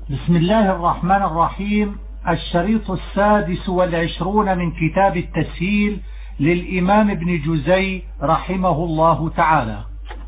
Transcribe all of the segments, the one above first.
بسم الله الرحمن الرحيم. الشريط 26 من كتاب التسهيل للإمام ابن جزي رحمه الله تعالى.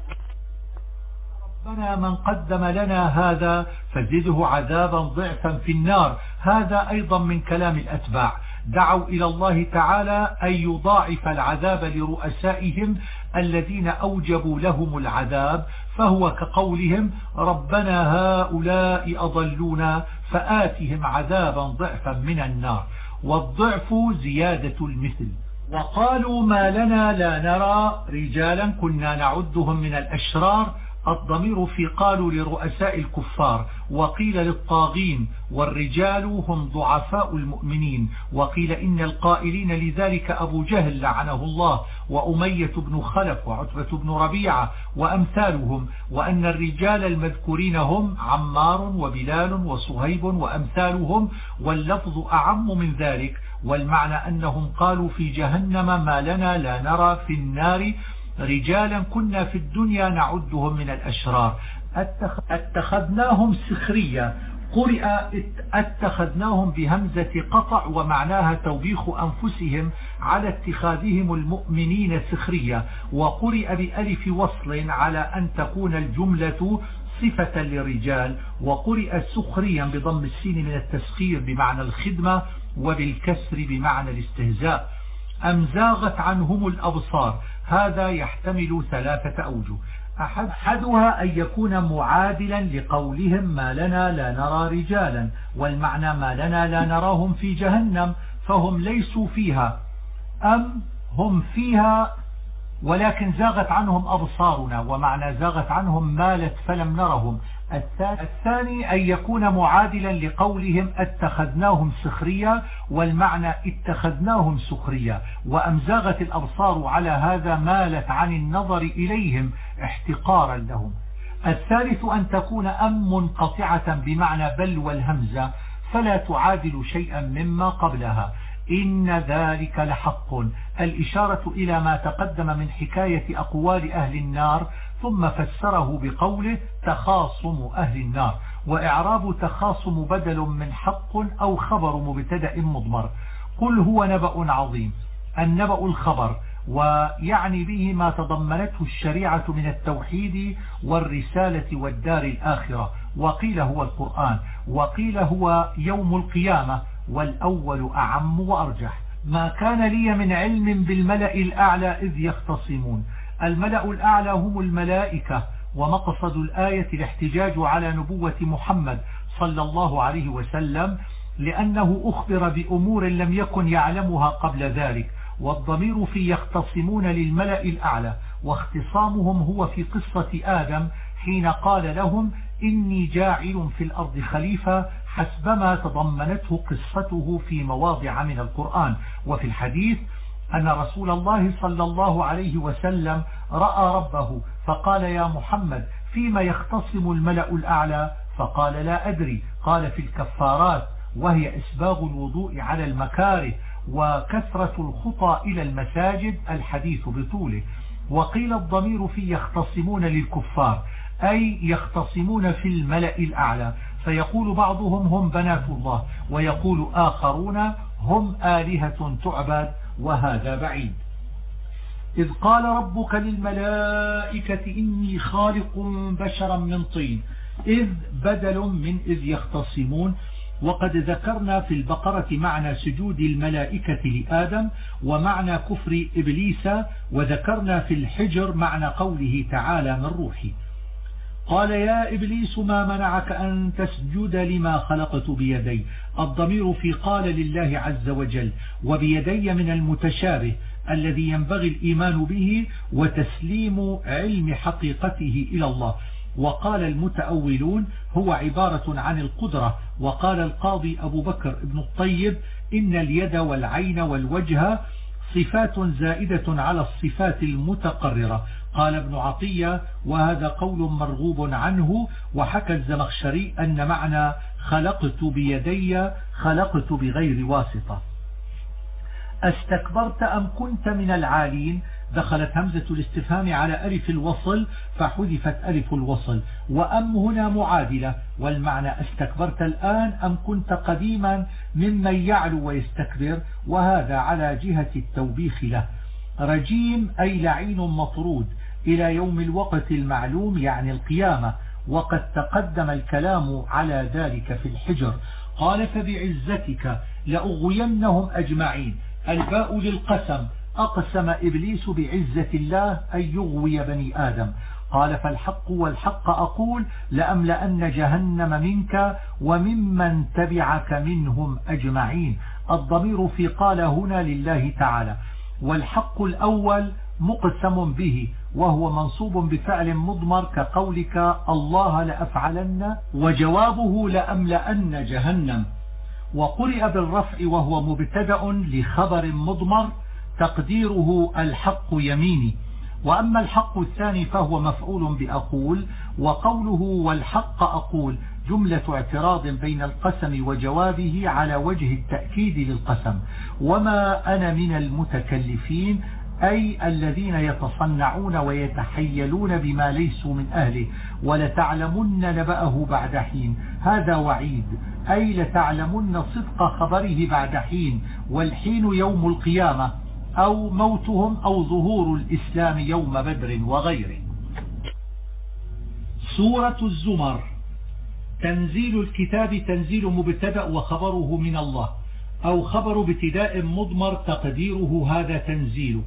ربنا من قدم لنا هذا فزده عذابا ضعفا في النار. هذا أيضا من كلام الأتباع، دعوا إلى الله تعالى أن يضاعف العذاب لرؤسائهم الذين أوجبوا لهم العذاب، فهو كقولهم ربنا هؤلاء أضلونا فآتهم عذابا ضعفا من النار، والضعف زيادة المثل. وقالوا ما لنا لا نرى رجالا كنا نعدهم من الأشرار. الضمير في قالوا لرؤساء الكفار، وقيل للطاغين، والرجال هم ضعفاء المؤمنين. وقيل إن القائلين لذلك أبو جهل لعنه الله، وأمية بن خلف، وعتبة بن ربيعة وأمثالهم، وأن الرجال المذكورين هم عمار وبلال وصهيب وأمثالهم، واللفظ أعم من ذلك. والمعنى أنهم قالوا في جهنم ما لنا لا نرى في النار رجالا كنا في الدنيا نعدهم من الأشرار. اتخذناهم سخرية، قرئ اتخذناهم بهمزة قطع ومعناها توبيخ أنفسهم على اتخاذهم المؤمنين سخرية، وقرئ بألف وصل على أن تكون الجملة صفة للرجال، وقرئ سخريا بضم السين من التسخير بمعنى الخدمة وبالكسر بمعنى الاستهزاء. أم زاغت عنهم الأبصار، هذا يحتمل 3 أوجه. أحدها أن يكون معادلا لقولهم ما لنا لا نرى رجالا، والمعنى ما لنا لا نراهم في جهنم فهم ليسوا فيها، أم هم فيها ولكن زاغت عنهم أبصارنا، ومعنى زاغت عنهم مالت فلم نرهم. الثاني أن يكون معادلا لقولهم اتخذناهم سخريا، والمعنى اتخذناهم سخريا، وأمزاغت الأبصار على هذا مالت عن النظر إليهم احتقارا لهم. الثالث أن تكون أم منقطعة بمعنى بل والهمزة، فلا تعادل شيئا مما قبلها. إن ذلك لحق، الإشارة إلى ما تقدم من حكاية أقوال أهل النار، ثم فسره بقوله تخاصم أهل النار. وإعراب تخاصم بدل من حق أو خبر مبتدأ مضمر. قل هو نبأ عظيم، النبأ الخبر، ويعني به ما تضمنته الشريعة من التوحيد والرسالة والدار الآخرة. وقيل هو القرآن، وقيل هو يوم القيامة، والأول أعم وأرجح. ما كان لي من علم بالملأ الأعلى إذ يختصمون. الملأ الأعلى هم الملائكة، ومقصد الآية الاحتجاج على نبوة محمد صلى الله عليه وسلم، لأنه أخبر بأمور لم يكن يعلمها قبل ذلك. والضمير في يختصمون للملأ الأعلى، واختصامهم هو في قصة آدم حين قال لهم إني جاعل في الأرض خليفة، حسبما تضمنته قصته في مواضع من القرآن. وفي الحديث أن رسول الله صلى الله عليه وسلم رأى ربه فقال يا محمد فيما يختصم الملأ الأعلى؟ فقال لا أدري. قال في الكفارات، وهي إسباغ الوضوء على المكاره وكثرة الخطى إلى المساجد، الحديث بطوله. وقيل الضمير في يختصمون للكفار، أي يختصمون في الملأ الأعلى، فيقول بعضهم هم بنات الله، ويقول آخرون هم آلهة تعبد، وهذا بعيد. إذ قال ربك للملائكة إني خالق بشرا من طين، إذ بدل من إذ يختصمون. وقد ذكرنا في البقرة معنى سجود الملائكة لآدم ومعنى كفر إبليس، وذكرنا في الحجر معنى قوله تعالى من روحي. قال يا إبليس ما منعك أن تسجد لما خلقت بيدي. الضمير في قال لله عز وجل، وبيدي من المتشابه الذي ينبغي الإيمان به وتسليم علم حقيقته إلى الله. وقال المتأولون هو عبارة عن القدرة. وقال القاضي أبو بكر ابن الطيب إن اليد والعين والوجه صفات زائدة على الصفات المتقررة. قال ابن عطية وهذا قول مرغوب عنه. وحكى الزمخشري أن معنى خلقت بيدي خلقت بغير واسطة. استكبرت أم كنت من العالين؟ دخلت همزة الاستفهام على ألف الوصل فحذفت ألف الوصل. وأم هنا معادلة، والمعنى استكبرت الآن أم كنت قديما ممن يعلو ويستكبر، وهذا على جهة التوبيخ له. رجيم أي لعين مطرود إلى يوم الوقت المعلوم يعني القيامة، وقد تقدم الكلام على ذلك في الحجر. قال فبعزتك لأغوينهم أجمعين. الباء للقسم، أقسم إبليس بعزة الله أن يغوي بني آدم. قال فالحق والحق أقول لأملأن جهنم منك وممن تبعك منهم أجمعين. الضمير في قال هنا لله تعالى، والحق الأول مقسم به وهو منصوب بفعل مضمر كقولك الله لأفعلن، وجوابه لأملأن جهنم. وقرئ بالرفع وهو مبتدأ لخبر مضمر تقديره الحق يميني. وأما الحق الثاني فهو مفعول بأقول، وقوله والحق أقول جملة اعتراض بين القسم وجوابه على وجه التأكيد للقسم. وما أنا من المتكلفين أي الذين يتصنعون ويتحيلون بما ليسوا من أهله، ولتعلمن نبأه بعد حين. هذا وعيد، أي لتعلمن صدق خبره بعد حين، والحين يوم القيامة أو موتهم أو ظهور الإسلام يوم بدر وغيره. سورة الزمر. تنزيل الكتاب، تنزيل مبتدأ وخبره من الله، أو خبر ابتداء مضمر تقديره هذا تنزيل.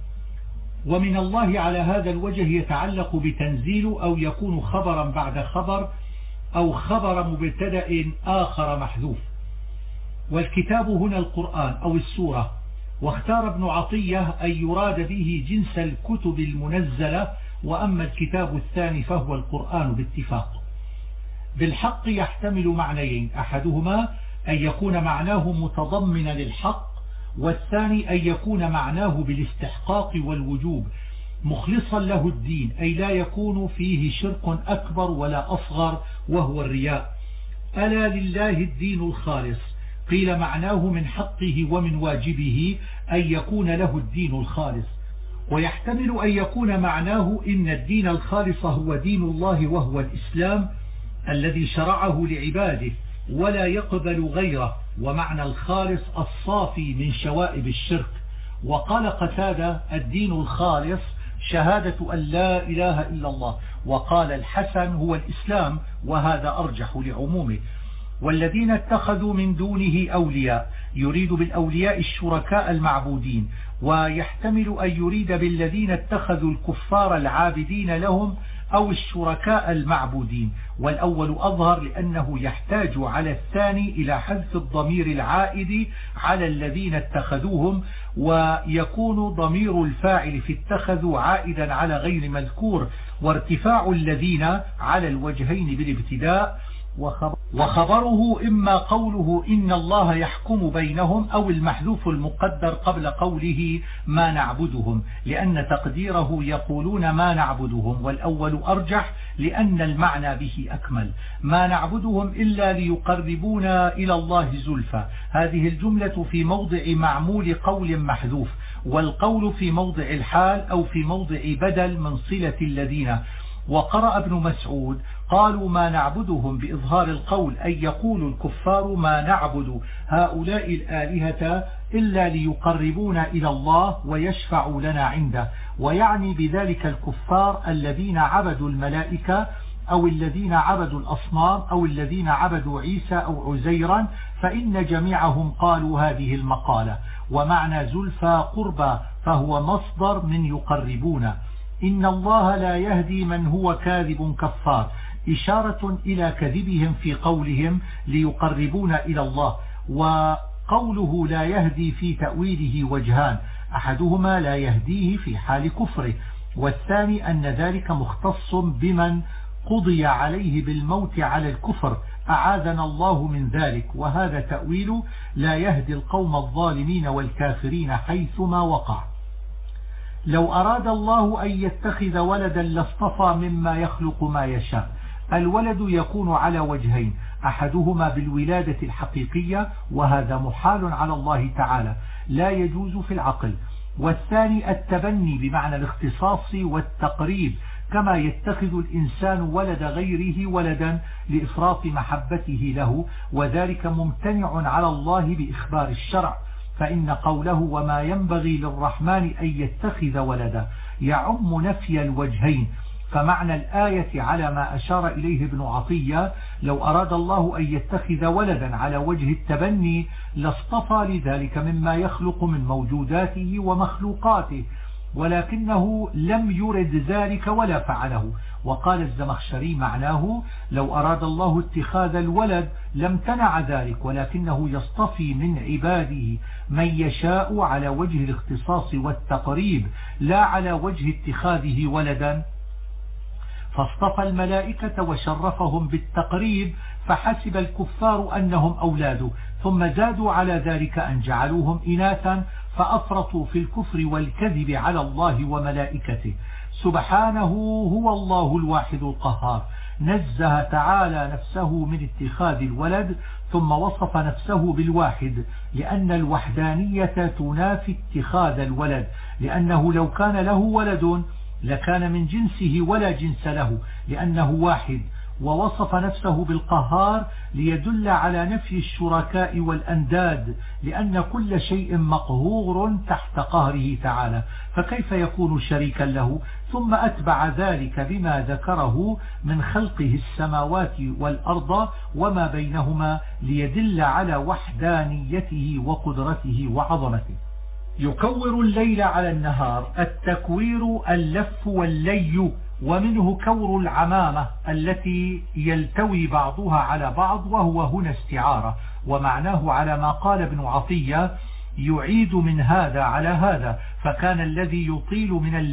ومن الله على هذا الوجه يتعلق بتنزيل، أو يكون خبرا بعد خبر، أو خبر مبتدأ آخر محذوف. والكتاب هنا القرآن أو السورة. واختار ابن عطية أن يراد به جنس الكتب المنزلة، وأما الكتاب الثاني فهو القرآن باتفاق. بالحق يحتمل معنيين، أحدهما أن يكون معناه متضمنا للحق، والثاني أن يكون معناه بالاستحقاق والوجوب مخلصا له الدين، أي لا يكون فيه شرك أكبر ولا أصغر وهو الرياء. ألا لله الدين الخالص. قيل معناه من حقه ومن واجبه أن يكون له الدين الخالص. ويحتمل أن يكون معناه إن الدين الخالص هو دين الله وهو الإسلام الذي شرعه لعباده ولا يقبل غيره. ومعنى الخالص الصافي من شوائب الشرك. وقال قتادة الدين الخالص شهادة أن لا إله إلا الله. وقال الحسن هو الإسلام، وهذا أرجح لعمومه. والذين اتخذوا من دونه أولياء، يريد بالأولياء الشركاء المعبودين، ويحتمل أن يريد بالذين اتخذوا الكفار العابدين لهم أو الشركاء المعبودين. والأول أظهر لأنه يحتاج على الثاني إلى حذف الضمير العائد على الذين اتخذوهم، ويكون ضمير الفاعل في اتخذوا عائدا على غير مذكور، وارتفاع الذين على الوجهين بالابتداء. وخبره إما قوله إن الله يحكم بينهم، أو المحذوف المقدر قبل قوله ما نعبدهم، لأن تقديره يقولون ما نعبدهم، والأول أرجح لأن المعنى به أكمل. ما نعبدهم إلا ليقربونا إلى الله زلفى. هذه الجملة في موضع معمول قول محذوف، والقول في موضع الحال أو في موضع بدل من صلة الذين. وقرأ ابن مسعود قالوا ما نعبدهم بإظهار القول، أي يقول الكفار ما نعبد هؤلاء الآلهة إلا ليقربونا إلى الله ويشفعوا لنا عنده. ويعني بذلك الكفار الذين عبدوا الملائكة أو الذين عبدوا الأصنام أو الذين عبدوا عيسى أو عزيرا، فإن جميعهم قالوا هذه المقالة. ومعنى زلفى قربى، فهو مصدر من يقربون. إن الله لا يهدي من هو كاذب كفار، إشارة إلى كذبهم في قولهم ليقربون إلى الله. وقوله لا يهدي في تأويله وجهان، أحدهما لا يهديه في حال كفره، والثاني أن ذلك مختص بمن قضي عليه بالموت على الكفر، أعاذنا الله من ذلك. وهذا تأويل لا يهدي القوم الظالمين والكافرين حيثما وقع. لو أراد الله أن يتخذ ولدا لاصطفى مما يخلق ما يشاء. الولد يكون على وجهين، أحدهما بالولادة الحقيقية، وهذا محال على الله تعالى لا يجوز في العقل، والثاني التبني بمعنى الاختصاص والتقريب، كما يتخذ الإنسان ولد غيره ولدا لإفراط محبته له، وذلك ممتنع على الله بإخبار الشرع، فإن قوله وما ينبغي للرحمن أن يتخذ ولدا يعم نفي الوجهين. فمعنى الآية على ما أشار إليه ابن عطية: لو أراد الله أن يتخذ ولدا على وجه التبني لاصطفى لذلك مما يخلق من موجوداته ومخلوقاته، ولكنه لم يرد ذلك ولا فعله. وقال الزمخشري معناه: لو أراد الله اتخاذ الولد لم تنع ذلك، ولكنه يصطفي من عباده من يشاء على وجه الاختصاص والتقريب لا على وجه اتخاذه ولدا، فاصطفى الملائكة وشرفهم بالتقريب، فحسب الكفار أنهم أولاده، ثم زادوا على ذلك أن جعلوهم إناثا، فأفرطوا في الكفر والكذب على الله وملائكته. سبحانه هو الله الواحد القهار، نزه تعالى نفسه من اتخاذ الولد، ثم وصف نفسه بالواحد، لأن الوحدانية تنافي اتخاذ الولد، لأنه لو كان له ولد لكان من جنسه ولا جنس له، لأنه واحد. ووصف نفسه بالقهار ليدل على نفي الشركاء والأنداد، لأن كل شيء مقهور تحت قهره تعالى، فكيف يكون شريكا له؟ ثم أتبع ذلك بما ذكره من خلقه السماوات والأرض وما بينهما ليدل على وحدانيته وقدرته وعظمته. يكور الليل على النهار، التكوير اللف واللي، ومنه كور العمامة التي يلتوي بعضها على بعض، وهو هنا استعارة، ومعناه على ما قال ابن عطية يعيد من هذا على هذا، فكان الذي يطيل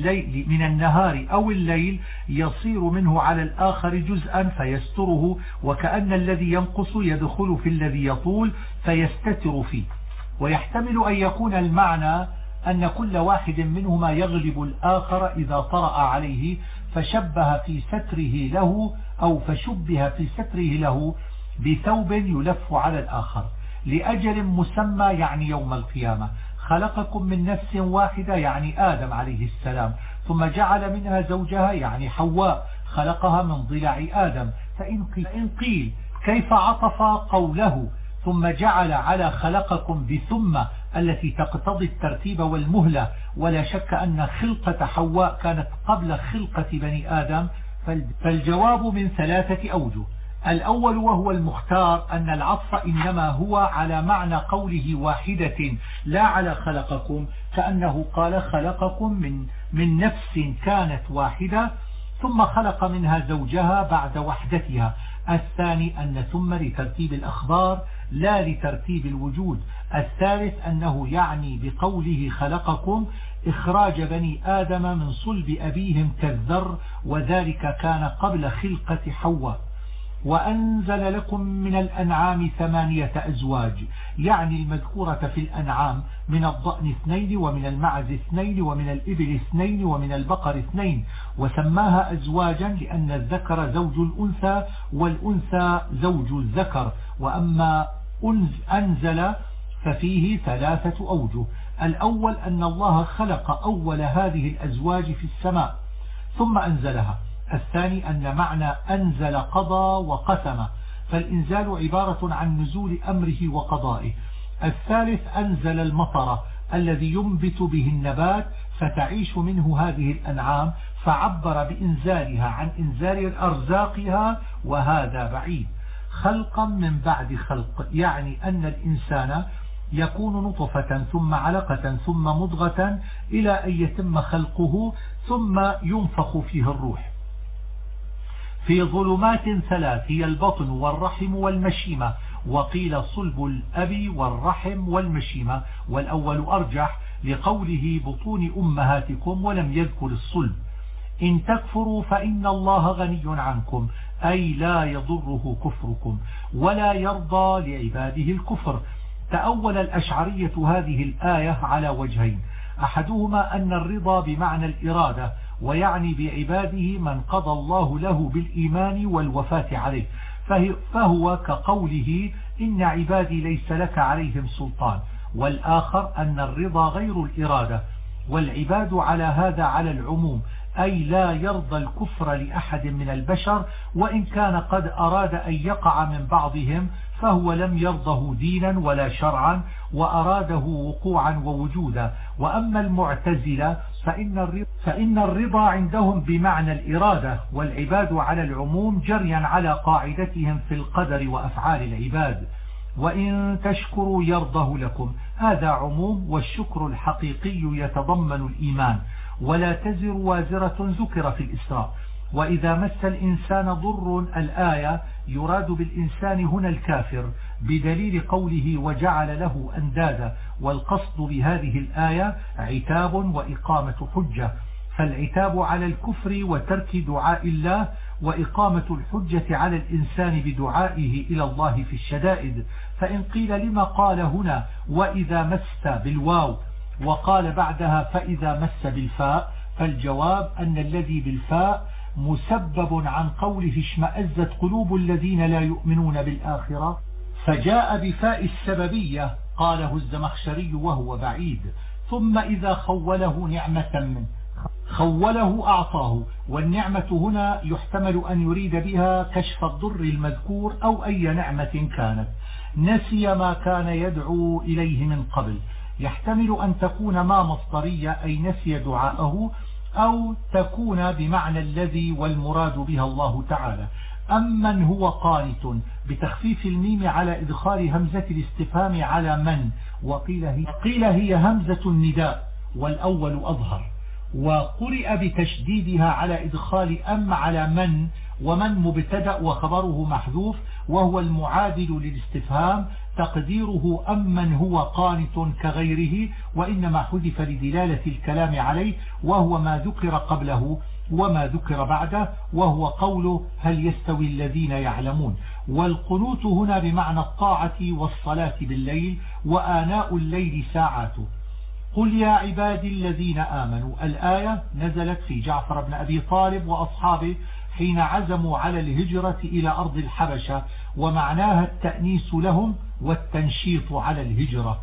من النهار أو الليل يصير منه على الآخر جزءا فيستره، وكأن الذي ينقص يدخل في الذي يطول فيستتر فيه. ويحتمل أن يكون المعنى أن كل واحد منهما يغلب الآخر إذا طرأ عليه، فشبه في ستره له أو فشبه في ستره له بثوب يلف على الآخر لأجل مسمى، يعني يوم القيامة. خلقكم من نفس واحدة، يعني آدم عليه السلام، ثم جعل منها زوجها، يعني حواء، خلقها من ضلع آدم. فإن قيل كيف عطف قوله ثم جعل على خلقكم بثم التي تقتضي الترتيب والمهلة؟ ولا شك أن خلقة حواء كانت قبل خلقة بني آدم، فالجواب من 3 أوجه. الأول وهو المختار أن العطف إنما هو على معنى قوله واحدة لا على خلقكم، كأنه قال خلقكم من نفس كانت واحدة ثم خلق منها زوجها بعد وحدتها. الثاني أن ثم لترتيب الأخبار لا لترتيب الوجود. الثالث أنه يعني بقوله خلقكم إخراج بني آدم من صلب أبيهم كالذر، وذلك كان قبل خلقة حواء. وأنزل لكم من الأنعام 8 أزواج، يعني المذكورة في الأنعام من الضأن 2 ومن المعز 2 ومن الإبل 2 ومن البقر 2، وسماها أزواجا لأن الذكر زوج الأنثى والأنثى زوج الذكر. وأما أنزل ففيه 3 أوجه. الأول أن الله خلق أول هذه الأزواج في السماء ثم أنزلها. الثاني أن معنى أنزل قضى وقسم، فالإنزال عبارة عن نزول أمره وقضائه. الثالث أنزل المطر الذي ينبت به النبات فتعيش منه هذه الأنعام، فعبر بإنزالها عن إنزال أرزاقها، وهذا بعيد. خلقا من بعد خلق، يعني أن الإنسان يكون نطفة ثم علقة ثم مضغة إلى أن يتم خلقه ثم ينفخ فيه الروح. في ظلمات 3 هي البطن والرحم والمشيمة، وقيل صلب الأب والرحم والمشيمة، والأول أرجح لقوله بطون أمهاتكم ولم يذكر الصلب. إن تكفروا فإن الله غني عنكم، أي لا يضره كفركم ولا يرضى لعباده الكفر. تأول الأشعرية هذه الآية على وجهين: أحدهما أن الرضا بمعنى الإرادة، ويعني بعباده من قضى الله له بالإيمان والوفاة عليه، فهو كقوله إن عبادي ليس لك عليهم سلطان. والآخر أن الرضا غير الإرادة، والعباد على هذا على العموم، أي لا يرضى الكفر لأحد من البشر، وإن كان قد أراد أن يقع من بعضهم فهو لم يرضه دينا ولا شرعا، وأراده وقوعا ووجودا. وأما المعتزلة فإن الرضا عندهم بمعنى الإرادة، والعباد على العموم جريا على قاعدتهم في القدر وأفعال العباد. وإن تشكروا يرضه لكم، هذا عموم، والشكر الحقيقي يتضمن الإيمان. ولا تزر وازرة ذكر في الإسراء. وإذا مس الإنسان ضر، الآية يراد بالإنسان هنا الكافر بدليل قوله وجعل له أندادا، والقصد بهذه الآية عتاب وإقامة حجة، فالعتاب على الكفر وترك دعاء الله، وإقامة الحجة على الإنسان بدعائه إلى الله في الشدائد. فإن قيل لما قال هنا وإذا مس بالواو وقال بعدها فإذا مس بالفاء، فالجواب أن الذي بالفاء مسبب عن قوله اشمأزت قلوب الذين لا يؤمنون بالآخرة، فجاء بفاء السببية قاله الزمخشري وهو بعيد. ثم إذا خوله نعمة منه، خوله أعطاه، والنعمة هنا يحتمل أن يريد بها كشف الضر المذكور أو أي نعمة كانت. نسي ما كان يدعو إليه من قبل، يحتمل أن تكون ما مصدرية أي نسي دعاءه، أو تكون بمعنى الذي والمراد بها الله تعالى. أمن هو قانت بتخفيف الميم على إدخال همزة الاستفهام على من، وقيل هي همزة النداء والأول أظهر، وقرئ بتشديدها على إدخال أم على من، ومن مبتدأ وخبره محذوف وهو المعادل للاستفهام، تقديره أمن هو قانت كغيره، وإنما حذف لدلالة الكلام عليه، وهو ما ذكر قبله وما ذكر بعده، وهو قوله هل يستوي الذين يعلمون. والقنوت هنا بمعنى الطاعة والصلاة بالليل، وآناء الليل ساعاته. قل يا عبادي الذين آمنوا، الآية نزلت في جعفر بن أبي طالب وأصحابه حين عزموا على الهجرة إلى أرض الحبشة، ومعناها التأنيس لهم والتنشيط على الهجرة.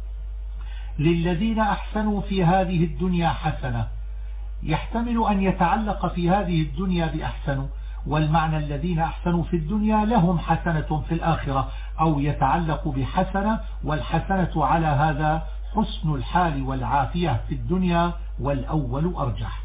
للذين أحسنوا في هذه الدنيا حسنة، يحتمل أن يتعلق في هذه الدنيا بأحسنوا، والمعنى الذين أحسنوا في الدنيا لهم حسنة في الآخرة، أو يتعلق بحسنة، والحسنة على هذا حسن الحال والعافية في الدنيا، والأول أرجح.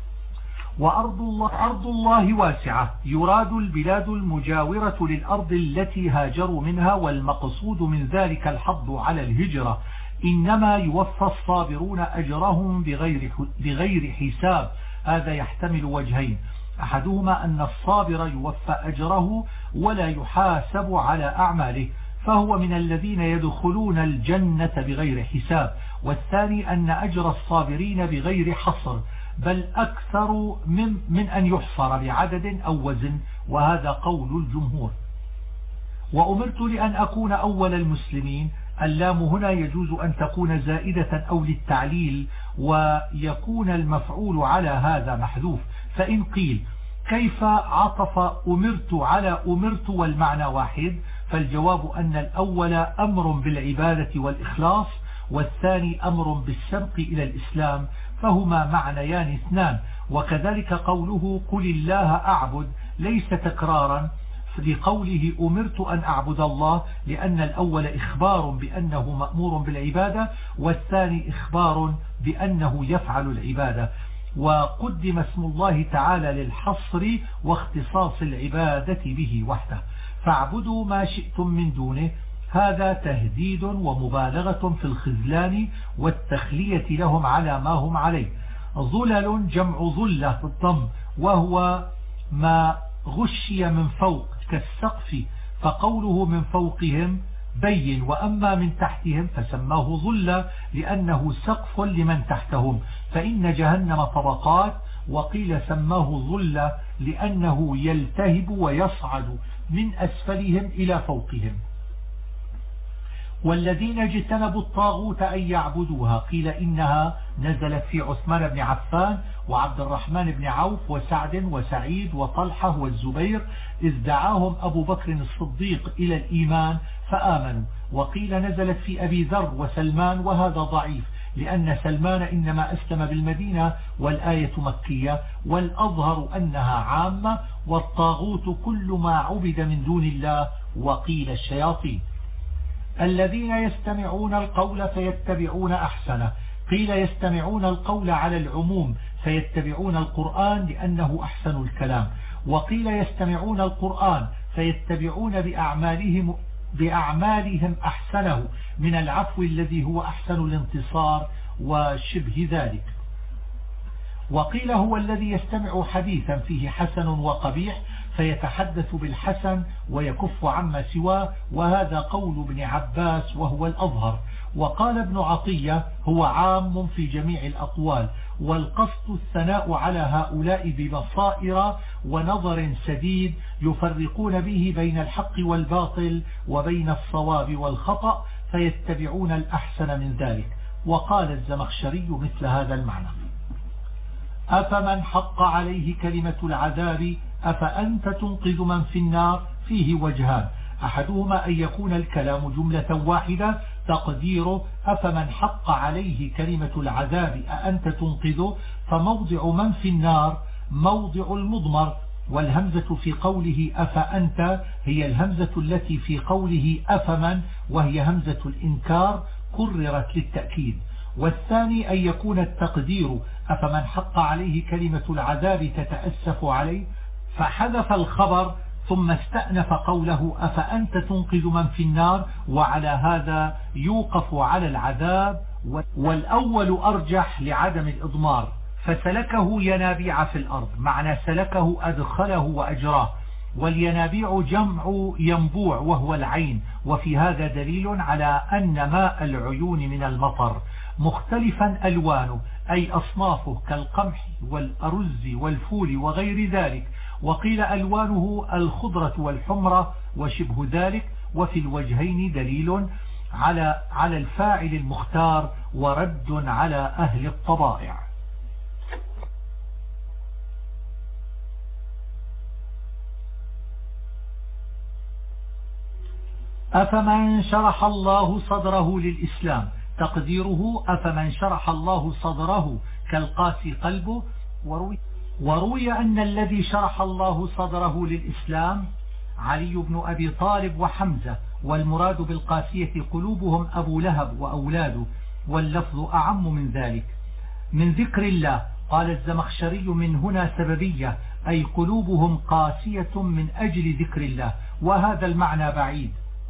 وأرض الله واسعة، يراد البلاد المجاورة للأرض التي هاجروا منها، والمقصود من ذلك الحض على الهجرة. إنما يوفى الصابرون أجرهم بغير حساب. هذا يحتمل وجهين، أحدهما أن الصابر يوفى أجره ولا يحاسب على أعماله، فهو من الذين يدخلون الجنة بغير حساب، والثاني أن أجر الصابرين بغير حصر، بل أكثر من أن يحصر بعدد أو وزن، وهذا قول الجمهور. وأمرت لأن أكون أول المسلمين، اللام هنا يجوز أن تكون زائدة أو للتعليل، ويكون المفعول على هذا محذوف. فإن قيل كيف عطف أمرت على أمرت والمعنى واحد، فالجواب أن الأول أمر بالعبادة والإخلاص، والثاني أمر بالسبق إلى الإسلام، فهما معنيان اثنان. وكذلك قوله قل الله أعبد ليس تكرارا لقوله أمرت أن أعبد الله، لأن الأول إخبار بأنه مأمور بالعبادة، والثاني إخبار بأنه يفعل العبادة. وقدم اسم الله تعالى للحصر واختصاص العبادة به وحده. فاعبدوا ما شئتم من دونه، هذا تهديد ومبالغة في الخذلان والتخلية لهم على ما هم عليه. ظلل جمع ظلة بالضم، وهو ما غشي من فوق كالسقف، فقوله من فوقهم بين، وأما من تحتهم فسماه ظلة لأنه سقف لمن تحتهم، فإن جهنم طبقات، وقيل سماه ظلة لأنه يلتهب ويصعد من أسفلهم إلى فوقهم. والذين اجتنبوا الطاغوت أن يعبدوها، قيل إنها نزلت في عثمان بن عفان وعبد الرحمن بن عوف وسعد وسعيد وطلحة والزبير، إذ دعاهم أبو بكر الصديق إلى الإيمان فآمنوا. وقيل نزلت في أبي ذر وسلمان، وهذا ضعيف لأن سلمان إنما أسلم بالمدينة والآية مكية، والأظهر أنها عامة، والطاغوت كل ما عبد من دون الله، وقيل الشياطين. الذين يستمعون القول فيتبعون أحسنه، قيل يستمعون القول على العموم فيتبعون القرآن لأنه أحسن الكلام، وقيل يستمعون القرآن فيتبعون بأعمالهم أحسنه من العفو الذي هو أحسن الانتصار وشبه ذلك. وقيل هو الذي يستمع حديثا فيه حسن وقبيح فيتحدث بالحسن ويكف عما سواه، وهذا قول ابن عباس وهو الأظهر. وقال ابن عطية هو عام في جميع الأقوال، والقصد الثناء على هؤلاء ببصائر ونظر سديد يفرقون به بين الحق والباطل وبين الصواب والخطأ، فيتبعون الأحسن من ذلك. وقال الزمخشري مثل هذا المعنى: أفمن حق عليه كلمة العذاب أفأنت تنقذ من في النار؟ فيه وجهان، أحدهما أن يكون الكلام جملة واحدة تقديره أفمن حق عليه كلمة العذاب أأنت تنقذه، فموضع من في النار موضع المضمر، والهمزة في قوله أفأنت هي الهمزة التي في قوله أفمن، وهي همزة الإنكار كررت للتأكيد. والثاني أن يكون التقدير أفمن حق عليه كلمة العذاب تتأسف عليه، فحذف الخبر ثم استأنف قوله أفأنت تنقذ من في النار، وعلى هذا يوقف على العذاب، والأول أرجح لعدم الإضمار. فسلكه ينابيع في الأرض، معنى سلكه أدخله وأجراه، والينابيع جمع ينبوع وهو العين، وفي هذا دليل على أن ماء العيون من المطر مختلفا ألوانه أي أصنافه كالقمح والأرز والفول وغير ذلك، وقيل ألوانه الخضرة والحمرة وشبه ذلك. وفي الوجهين دليل على الفاعل المختار ورد على أهل الطبائع. أفمن شرح الله صدره للإسلام، تقديره أفمن شرح الله صدره كالقاسي قلبه. وروي أن الذي شرح الله صدره للإسلام علي بن أبي طالب وحمزة، والمراد بالقاسية قلوبهم أبو لهب وأولاده، واللفظ أعم من ذلك. من ذكر الله قال الزمخشري من هنا سببية، أي قلوبهم قاسية من أجل ذكر الله، وهذا المعنى بعيد.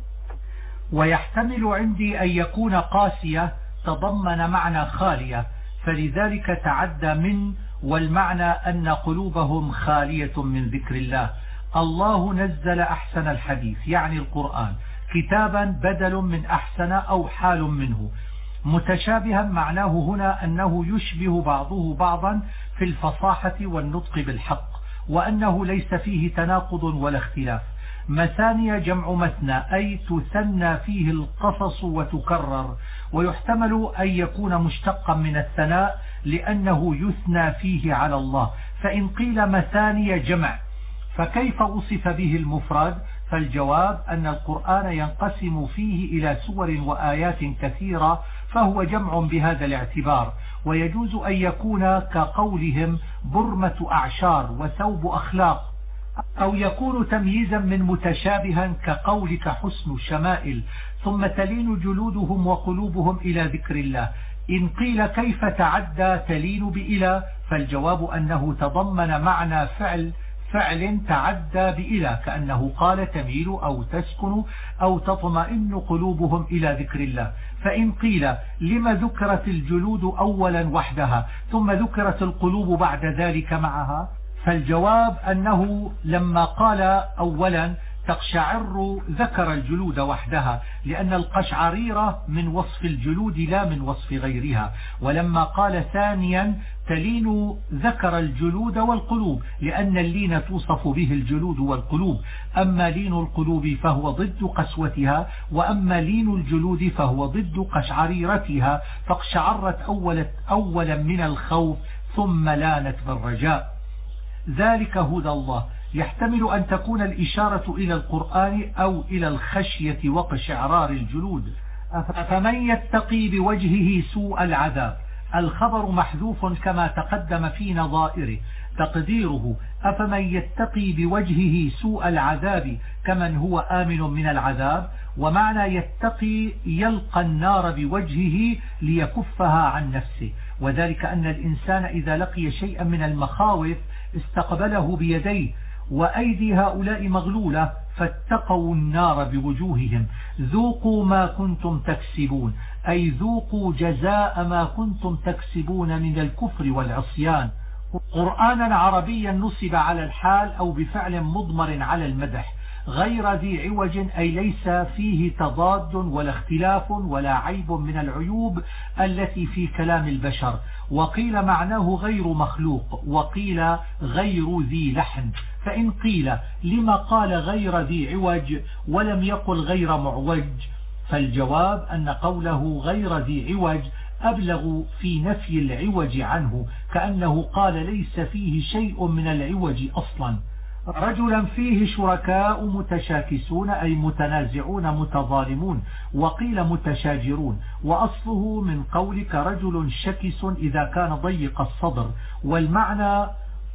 ويحتمل عندي أن يكون قاسية تضمن معنى خالية، فلذلك تعدى من، والمعنى أن قلوبهم خالية من ذكر الله. الله نزل أحسن الحديث يعني القرآن كتابا بدل من أحسن أو حال منه متشابها، معناه هنا أنه يشبه بعضه بعضا في الفصاحة والنطق بالحق، وأنه ليس فيه تناقض ولا اختلاف. مثانية جمع مثنى أي تثنى فيه القصص وتكرر، ويحتمل أن يكون مشتقا من الثناء لأنه يثنى فيه على الله. فإن قيل مثانية جمع فكيف وصف به المفرد؟ فالجواب أن القرآن ينقسم فيه إلى سور وآيات كثيرة، فهو جمع بهذا الاعتبار. ويجوز أن يكون كقولهم برمة أعشار وثوب أخلاق، أو يكون تمييزا من متشابها كقولك حسن شمائل، ثم تلين جلودهم وقلوبهم إلى ذكر الله. إن قيل كيف تعدى تلين بإلى، فالجواب أنه تضمن معنى فعل تعدى بإلى، كأنه قال تميل أو تسكن أو تطمئن قلوبهم إلى ذكر الله. فإن قيل لما ذكرت الجلود أولا وحدها ثم ذكرت القلوب بعد ذلك معها، فالجواب أنه لما قال أولا تقشعر ذكر الجلود وحدها، لأن القشعريرة من وصف الجلود لا من وصف غيرها. ولما قال ثانيا تلين ذكر الجلود والقلوب، لأن اللين توصف به الجلود والقلوب. أما لين القلوب فهو ضد قسوتها، وأما لين الجلود فهو ضد قشعريرتها، فاقشعرت أولا من الخوف ثم لانت بالرجاء. ذلك هدى الله. يحتمل أن تكون الإشارة إلى القرآن أو إلى الخشية وقشعرار الجلود، أفمن يتقي بوجهه سوء العذاب. الخبر محذوف كما تقدم في نظائره، تقديره أفمن يتقي بوجهه سوء العذاب كمن هو آمن من العذاب. ومعنى يتقي يلقى النار بوجهه ليكفها عن نفسه، وذلك أن الإنسان إذا لقي شيئا من المخاوف استقبله بيديه، وأيدي هؤلاء مغلولة فاتقوا النار بوجوههم. ذوقوا ما كنتم تكسبون، أي ذوقوا جزاء ما كنتم تكسبون من الكفر والعصيان. قرآنا عربيا نصب على الحال أو بفعل مضمر على المدح، غير ذي عوج أي ليس فيه تضاد ولا اختلاف ولا عيب من العيوب التي في كلام البشر. وقيل معناه غير مخلوق، وقيل غير ذي لحن. فإن قيل لما قال غير ذي عوج ولم يقل غير معوج، فالجواب أن قوله غير ذي عوج أبلغ في نفي العوج عنه، كأنه قال ليس فيه شيء من العوج أصلا. رجلا فيه شركاء متشاكسون أي متنازعون متظالمون، وقيل متشاجرون، وأصله من قولك رجل شكس إذا كان ضيق الصدر. والمعنى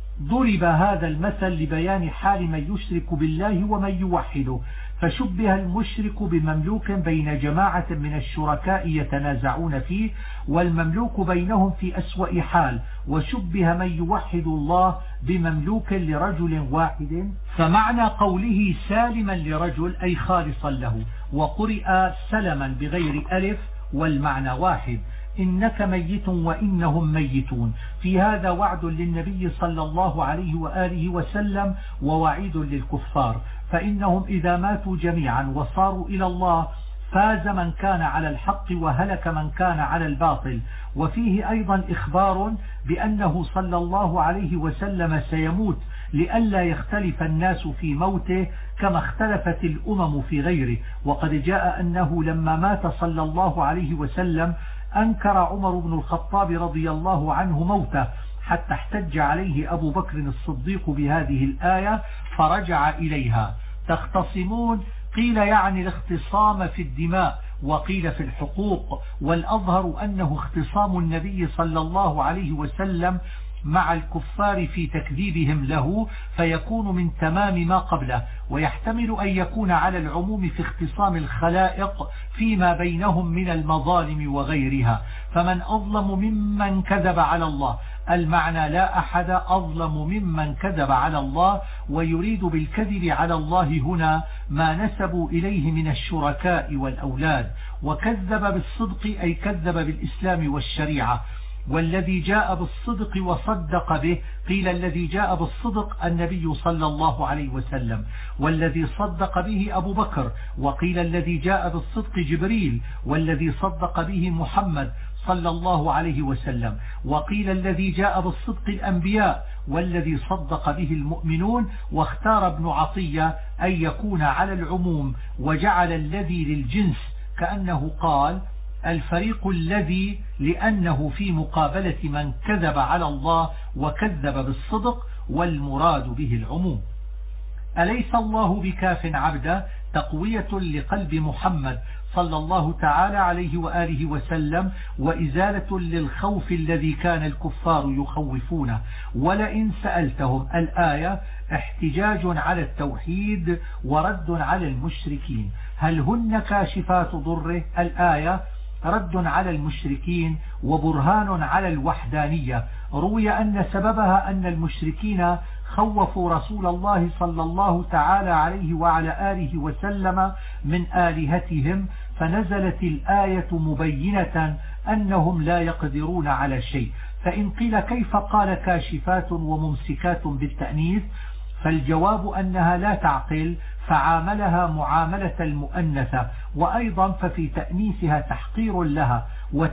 ضرب هذا المثل لبيان حال من يشرك بالله ومن يوحده، فشبه المشرك بمملوك بين جماعة من الشركاء يتنازعون فيه، والمملوك بينهم في أسوأ حال. وشبه من يوحد الله بمملوك لرجل واحد، فمعنى قوله سالما لرجل أي خالصا له، وقرئ سلما بغير ألف والمعنى واحد. إنك ميت وإنهم ميتون. في هذا وعد للنبي صلى الله عليه وآله وسلم ووعيد للكفار، فإنهم إذا ماتوا جميعا وصاروا إلى الله فاز من كان على الحق وهلك من كان على الباطل. وفيه أيضا إخبار بأنه صلى الله عليه وسلم سيموت لئلا يختلف الناس في موته كما اختلفت الأمم في غيره. وقد جاء أنه لما مات صلى الله عليه وسلم أنكر عمر بن الخطاب رضي الله عنه موته، حتى احتج عليه أبو بكر الصديق بهذه الآية فرجع إليها. تختصمون قيل يعني الاختصام في الدماء، وقيل في الحقوق، والأظهر أنه اختصام النبي صلى الله عليه وسلم مع الكفار في تكذيبهم له، فيكون من تمام ما قبله. ويحتمل أن يكون على العموم في اختصام الخلائق فيما بينهم من المظالم وغيرها. فمن أظلم ممن كذب على الله، المعنى لا أحد أظلم ممن كذب على الله، ويريد بالكذب على الله هنا ما نسبوا إليه من الشركاء والأولاد. وكذب بالصدق أي كذب بالإسلام والشريعة. والذي جاء بالصدق وصدق به، قيل الذي جاء بالصدق النبي صلى الله عليه وسلم، والذي صدق به أبو بكر، وقيل الذي جاء بالصدق جبريل، والذي صدق به محمد صلى الله عليه وسلم، وقيل الذي جاء بالصدق الأنبياء، والذي صدق به المؤمنون. واختار ابن عطية أن يكون على العموم، وجعل الذي للجنس، كأنه قال الفريق الذي، لأنه في مقابلة من كذب على الله وكذب بالصدق، والمراد به العموم. أليس الله بكاف عبدا، تقوية لقلب محمد صلى الله تعالى عليه وآله وسلم، وإزالة للخوف الذي كان الكفار يخوفونه. ولئن سألتهم، الآية احتجاج على التوحيد ورد على المشركين. هل هن كاشفات ضره، الآية رد على المشركين وبرهان على الوحدانية. روي أن سببها أن المشركين خوفوا رسول الله صلى الله تعالى عليه وعلى آله وسلم من آلهتهم، فنزلت الآية مبينة أنهم لا يقدرون على شيء. فإن قيل كيف قال كاشفات وممسكات بالتأنيث، فالجواب أنها لا تعقل فعاملها معاملة المؤنثة، وأيضا ففي تأنيثها تحقير لها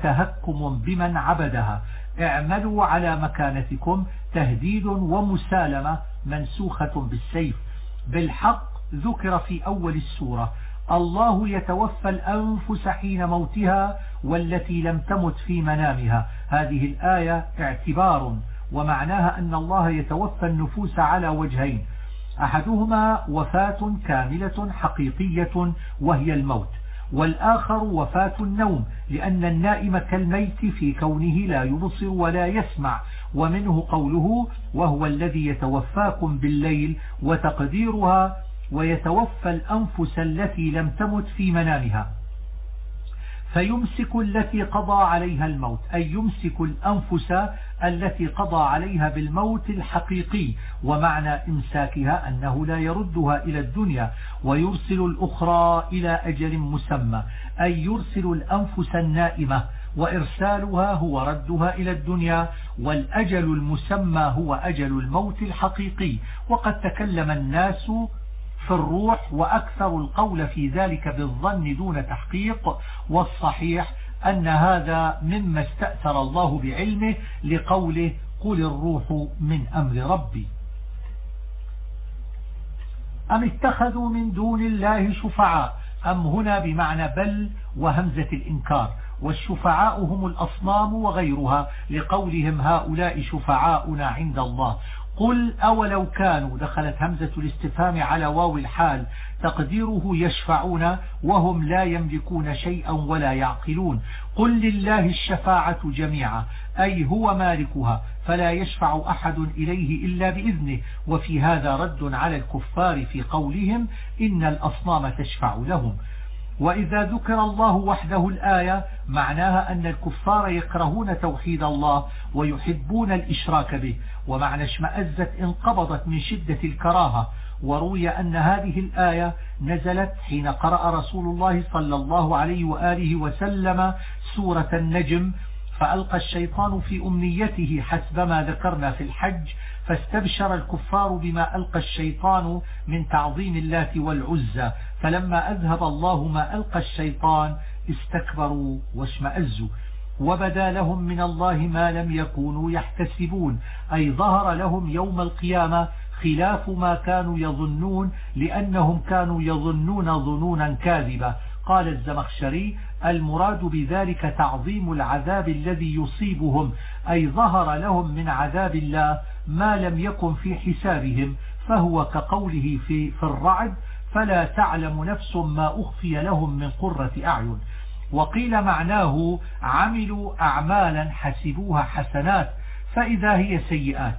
وتهكم بمن عبدها. اعملوا على مكانتكم تهديد ومسالمة منسوخة بالسيف. بالحق ذكر في أول السورة الله يتوفى الأنفس حين موتها والتي لم تمت في منامها. هذه الآية اعتبار، ومعناها أن الله يتوفى النفوس على وجهين: أحدهما وفاة كاملة حقيقية وهي الموت، والآخر وفاة النوم، لأن النائم كالميت في كونه لا يبصر ولا يسمع. ومنه قوله وهو الذي يتوفاكم بالليل، وتقديرها ويتوفى الأنفس التي لم تمت في منامها، فيمسك التي قضى عليها الموت، أي يمسك الأنفس التي قضى عليها بالموت الحقيقي. ومعنى إمساكها أنه لا يردها إلى الدنيا، ويرسل الأخرى إلى أجل مسمى، أي يرسل الأنفس النائمة، وإرسالها هو ردها إلى الدنيا، والأجل المسمى هو أجل الموت الحقيقي. وقد تكلم الناس في الروح، وأكثر القول في ذلك بالظن دون تحقيق، والصحيح أن هذا مما استأثر الله بعلمه لقوله قل الروح من أمر ربي. أم اتخذوا من دون الله شفعاء، أم هنا بمعنى بل وهمزة الإنكار، والشفعاء هم الأصنام وغيرها، لقولهم هؤلاء شفعاؤنا عند الله. قل أولو كانوا، دخلت همزة الاستفهام على واو الحال، تقديره يشفعون وهم لا يملكون شيئا ولا يعقلون. قل لله الشفاعة جميعا، أي هو مالكها، فلا يشفع أحد إليه إلا بإذنه. وفي هذا رد على الكفار في قولهم إن الأصنام تشفع لهم. وإذا ذكر الله وحده الآية معناها أن الكفار يكرهون توحيد الله ويحبون الإشراك به، ومعنى اشمأزت انقبضت من شدة الكراهة. وروي أن هذه الآية نزلت حين قرأ رسول الله صلى الله عليه وآله وسلم سورة النجم، فألقى الشيطان في أمنيته حسب ما ذكرنا في الحج، فاستبشر الكفار بما ألقى الشيطان من تعظيم اللات والعزى، فلما أذهب الله ما ألقى الشيطان استكبروا واشمأزوا، وبدا لهم من الله ما لم يكونوا يحتسبون، أي ظهر لهم يوم القيامة خلاف ما كانوا يظنون، لأنهم كانوا يظنون ظنونا كاذبة. قال الزمخشري المراد بذلك تعظيم العذاب الذي يصيبهم، أي ظهر لهم من عذاب الله ما لم يكن في حسابهم، فهو كقوله في الرعد فلا تعلم نفس ما أخفي لهم من قرة أعين. وقيل معناه عملوا أعمالا حسبوها حسنات فإذا هي سيئات.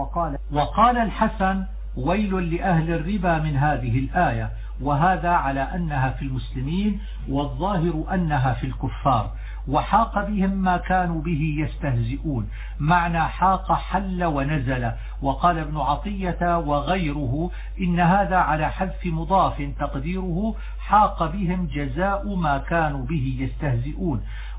وقال الحسن ويل لأهل الربا من هذه الآية، وهذا على أنها في المسلمين، والظاهر أنها في الكفار. وحاق بهم ما كانوا به يستهزئون، معنى حاق حل ونزل. وقال ابن عطية وغيره إن هذا على حذف مضاف تقديره حاق بهم جزاء ما كانوا به يستهزئون.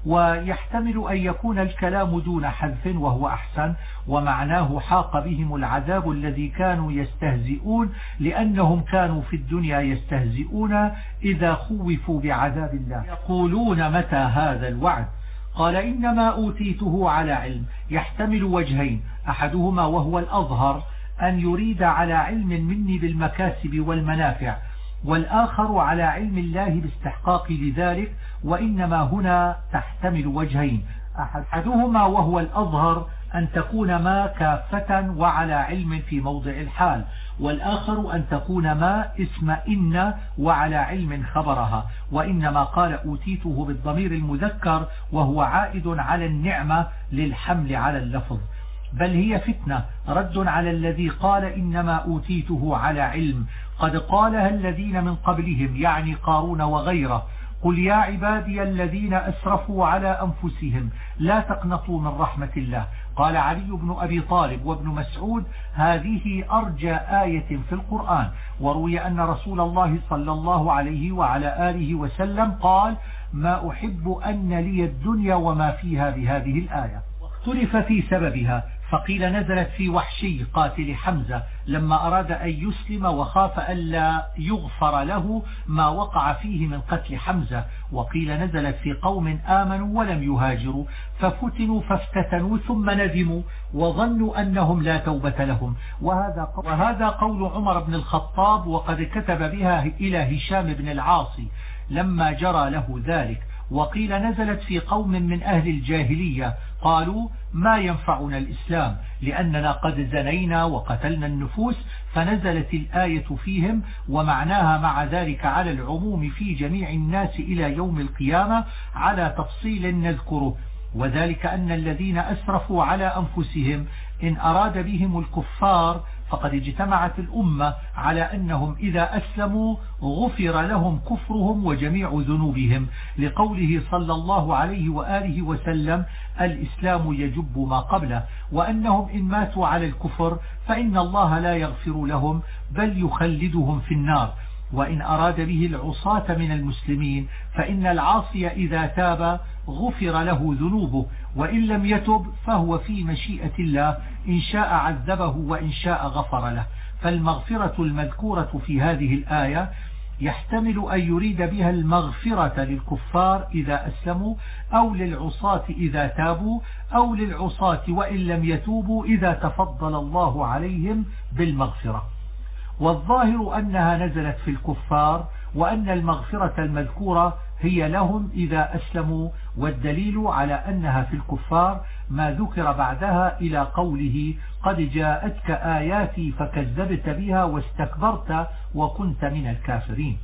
ويحتمل أن يكون الكلام دون حذف وهو أحسن، ومعناه حاق بهم العذاب الذي كانوا يستهزئون، لأنهم كانوا في الدنيا يستهزئون إذا خوفوا بعذاب الله، يقولون متى هذا الوعد. قال إنما أوتيته على علم، يحتمل وجهين، أحدهما وهو الأظهر أن يريد على علم مني بالمكاسب والمنافع، والآخر على علم الله باستحقاق لذلك، وإنما هنا تحتمل وجهين، أحدهما وهو الأظهر أن تكون ما كافة وعلى علم في موضع الحال، والآخر أن تكون ما اسم إن وعلى علم خبرها. وإنما قال أوتيته بالضمير المذكر وهو عائد على النعمة للحمل على اللفظ، بل هي فتنة رد على الذي قال إنما أوتيته على علم، قد قالها الذين من قبلهم يعني قارون وغيره. قل يا عبادي الذين أسرفوا على أنفسهم لا تقنطوا من رحمة الله. قال علي بن أبي طالب وابن مسعود هذه أرجى آية في القرآن. وروي أن رسول الله صلى الله عليه وعلى آله وسلم قال ما أحب أن لي الدنيا وما فيها بهذه الآية. واختلف في سببها، فقيل نزلت في وحشي قاتل حمزة لما أراد أن يسلم وخاف ألا يغفر له ما وقع فيه من قتل حمزة. وقيل نزلت في قوم آمنوا ولم يهاجروا ففتنوا فافتتنوا ثم ندموا وظنوا أنهم لا توبة لهم. وهذا قول عمر بن الخطاب، وقد كتب بها إلى هشام بن العاصي لما جرى له ذلك. وقيل نزلت في قوم من أهل الجاهلية قالوا ما ينفعنا الإسلام لأننا قد زنينا وقتلنا النفوس، فنزلت الآية فيهم، ومعناها مع ذلك على العموم في جميع الناس إلى يوم القيامة على تفصيل نذكره، وذلك أن الذين أسرفوا على أنفسهم إن أراد بهم الكفار فقد اجتمعت الأمة على أنهم إذا أسلموا غفر لهم كفرهم وجميع ذنوبهم، لقوله صلى الله عليه وآله وسلم الإسلام يجب ما قبله، وأنهم إن ماتوا على الكفر فإن الله لا يغفر لهم بل يخلدهم في النار. وإن أراد به العصاة من المسلمين فإن العاصي إذا تاب غفر له ذنوبه، وإن لم يتب فهو في مشيئة الله إن شاء عذبه وإن شاء غفر له. فالمغفرة المذكورة في هذه الآية يحتمل أن يريد بها المغفرة للكفار إذا أسلموا، أو للعصاة إذا تابوا، أو للعصاة وإن لم يتوبوا إذا تفضل الله عليهم بالمغفرة. والظاهر أنها نزلت في الكفار، وأن المغفرة المذكورة هي لهم إذا أسلموا، والدليل على أنها في الكفار ما ذكر بعدها إلى قوله قد جاءتك آياتي فكذبت بها واستكبرت وكنت من الكافرين.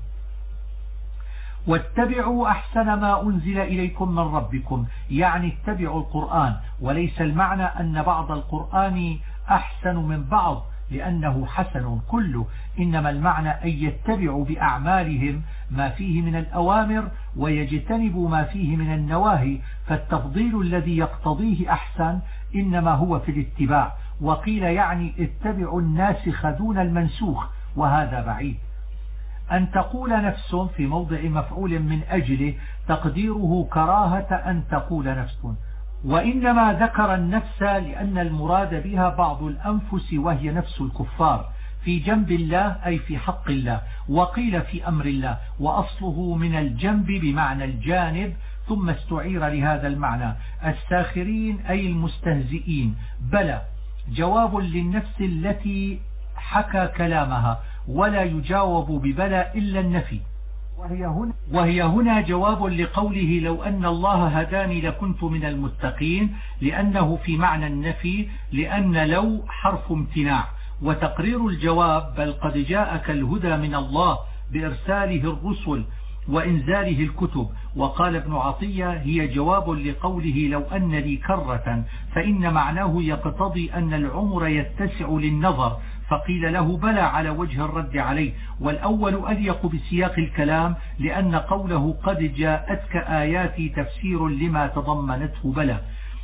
واتبعوا أحسن ما أنزل إليكم من ربكم، يعني اتبعوا القرآن، وليس المعنى أن بعض القرآن أحسن من بعض لأنه حسن كله، إنما المعنى أن يتبعوا بأعمالهم ما فيه من الأوامر ويجتنبوا ما فيه من النواهي، فالتفضيل الذي يقتضيه أحسن إنما هو في الاتباع. وقيل يعني اتبعوا الناسخ دون المنسوخ، وهذا بعيد. أن تقول نفس في موضع مفعول من أجله تقديره كراهة أن تقول نفس، وإنما ذكر النفس لأن المراد بها بعض الأنفس وهي نفس الكفار في جنب الله أي في حق الله، وقيل في أمر الله، وأصله من الجنب بمعنى الجانب، ثم استعير لهذا المعنى الساخرين أي المستهزئين. بلى جواب للنفس التي حكى كلامها، ولا يجاوب ببلى إلا النفي، وهي هنا جواب لقوله لو أن الله هداني لكنت من المتقين، لأنه في معنى النفي، لأن لو حرف امتناع. وتقرير الجواب بل قد جاءك الهدى من الله بإرساله الرسل وإنزاله الكتب. وقال ابن عطية هي جواب لقوله لو أن لي كرة، فإن معناه يقتضي أن العمر يتسع للنظر، فقيل له بلى على وجه الرد عليه، والأول أليق بسياق الكلام لأن قوله قد جاءتك آياتي تفسير لما تضمنته بلى.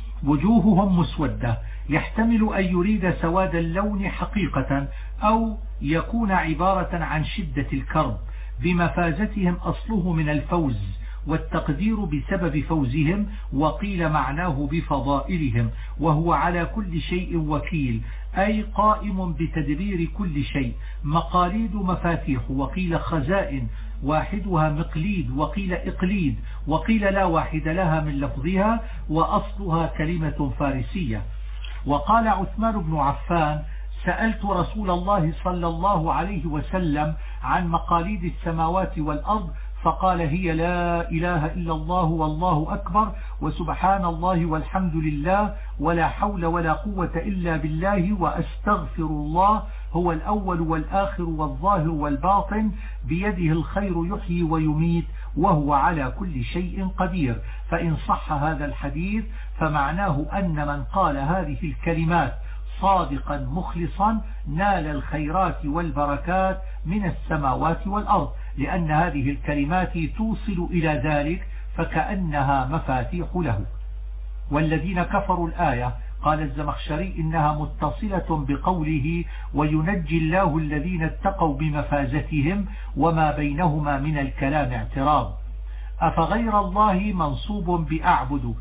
وجوههم مسودة يحتمل أن يريد سواد اللون حقيقة، أو يكون عبارة عن شدة الكرب بمفازتهم أصله من الفوز، والتقدير بسبب فوزهم، وقيل معناه بفضائلهم، وهو على كل شيء وكيل أي قائم بتدبير كل شيء. مقاليد مفاتيح، وقيل خزائن واحدها مقليد، وقيل إقليد، وقيل لا واحد لها من لفظها، وأصلها كلمة فارسية. وقال عثمان بن عفان سألت رسول الله صلى الله عليه وسلم عن مقاليد السماوات والأرض، فقال هي لا إله إلا الله والله أكبر وسبحان الله والحمد لله ولا حول ولا قوة إلا بالله وأستغفر الله، هو الأول والآخر والظاهر والباطن، بيده الخير يحيي ويميت وهو على كل شيء قدير. فإن صح هذا الحديث فمعناه أن من قال هذه الكلمات صادقا مخلصا نال الخيرات والبركات من السماوات والأرض، لأن هذه الكلمات توصل إلى ذلك فكأنها مفاتيح له. والذين كفروا الآية قال الزمخشري إنها متصلة بقوله وينجي الله الذين اتقوا بمفازتهم، وما بينهما من الكلام اعتراض. أفغير الله منصوب بأعبد،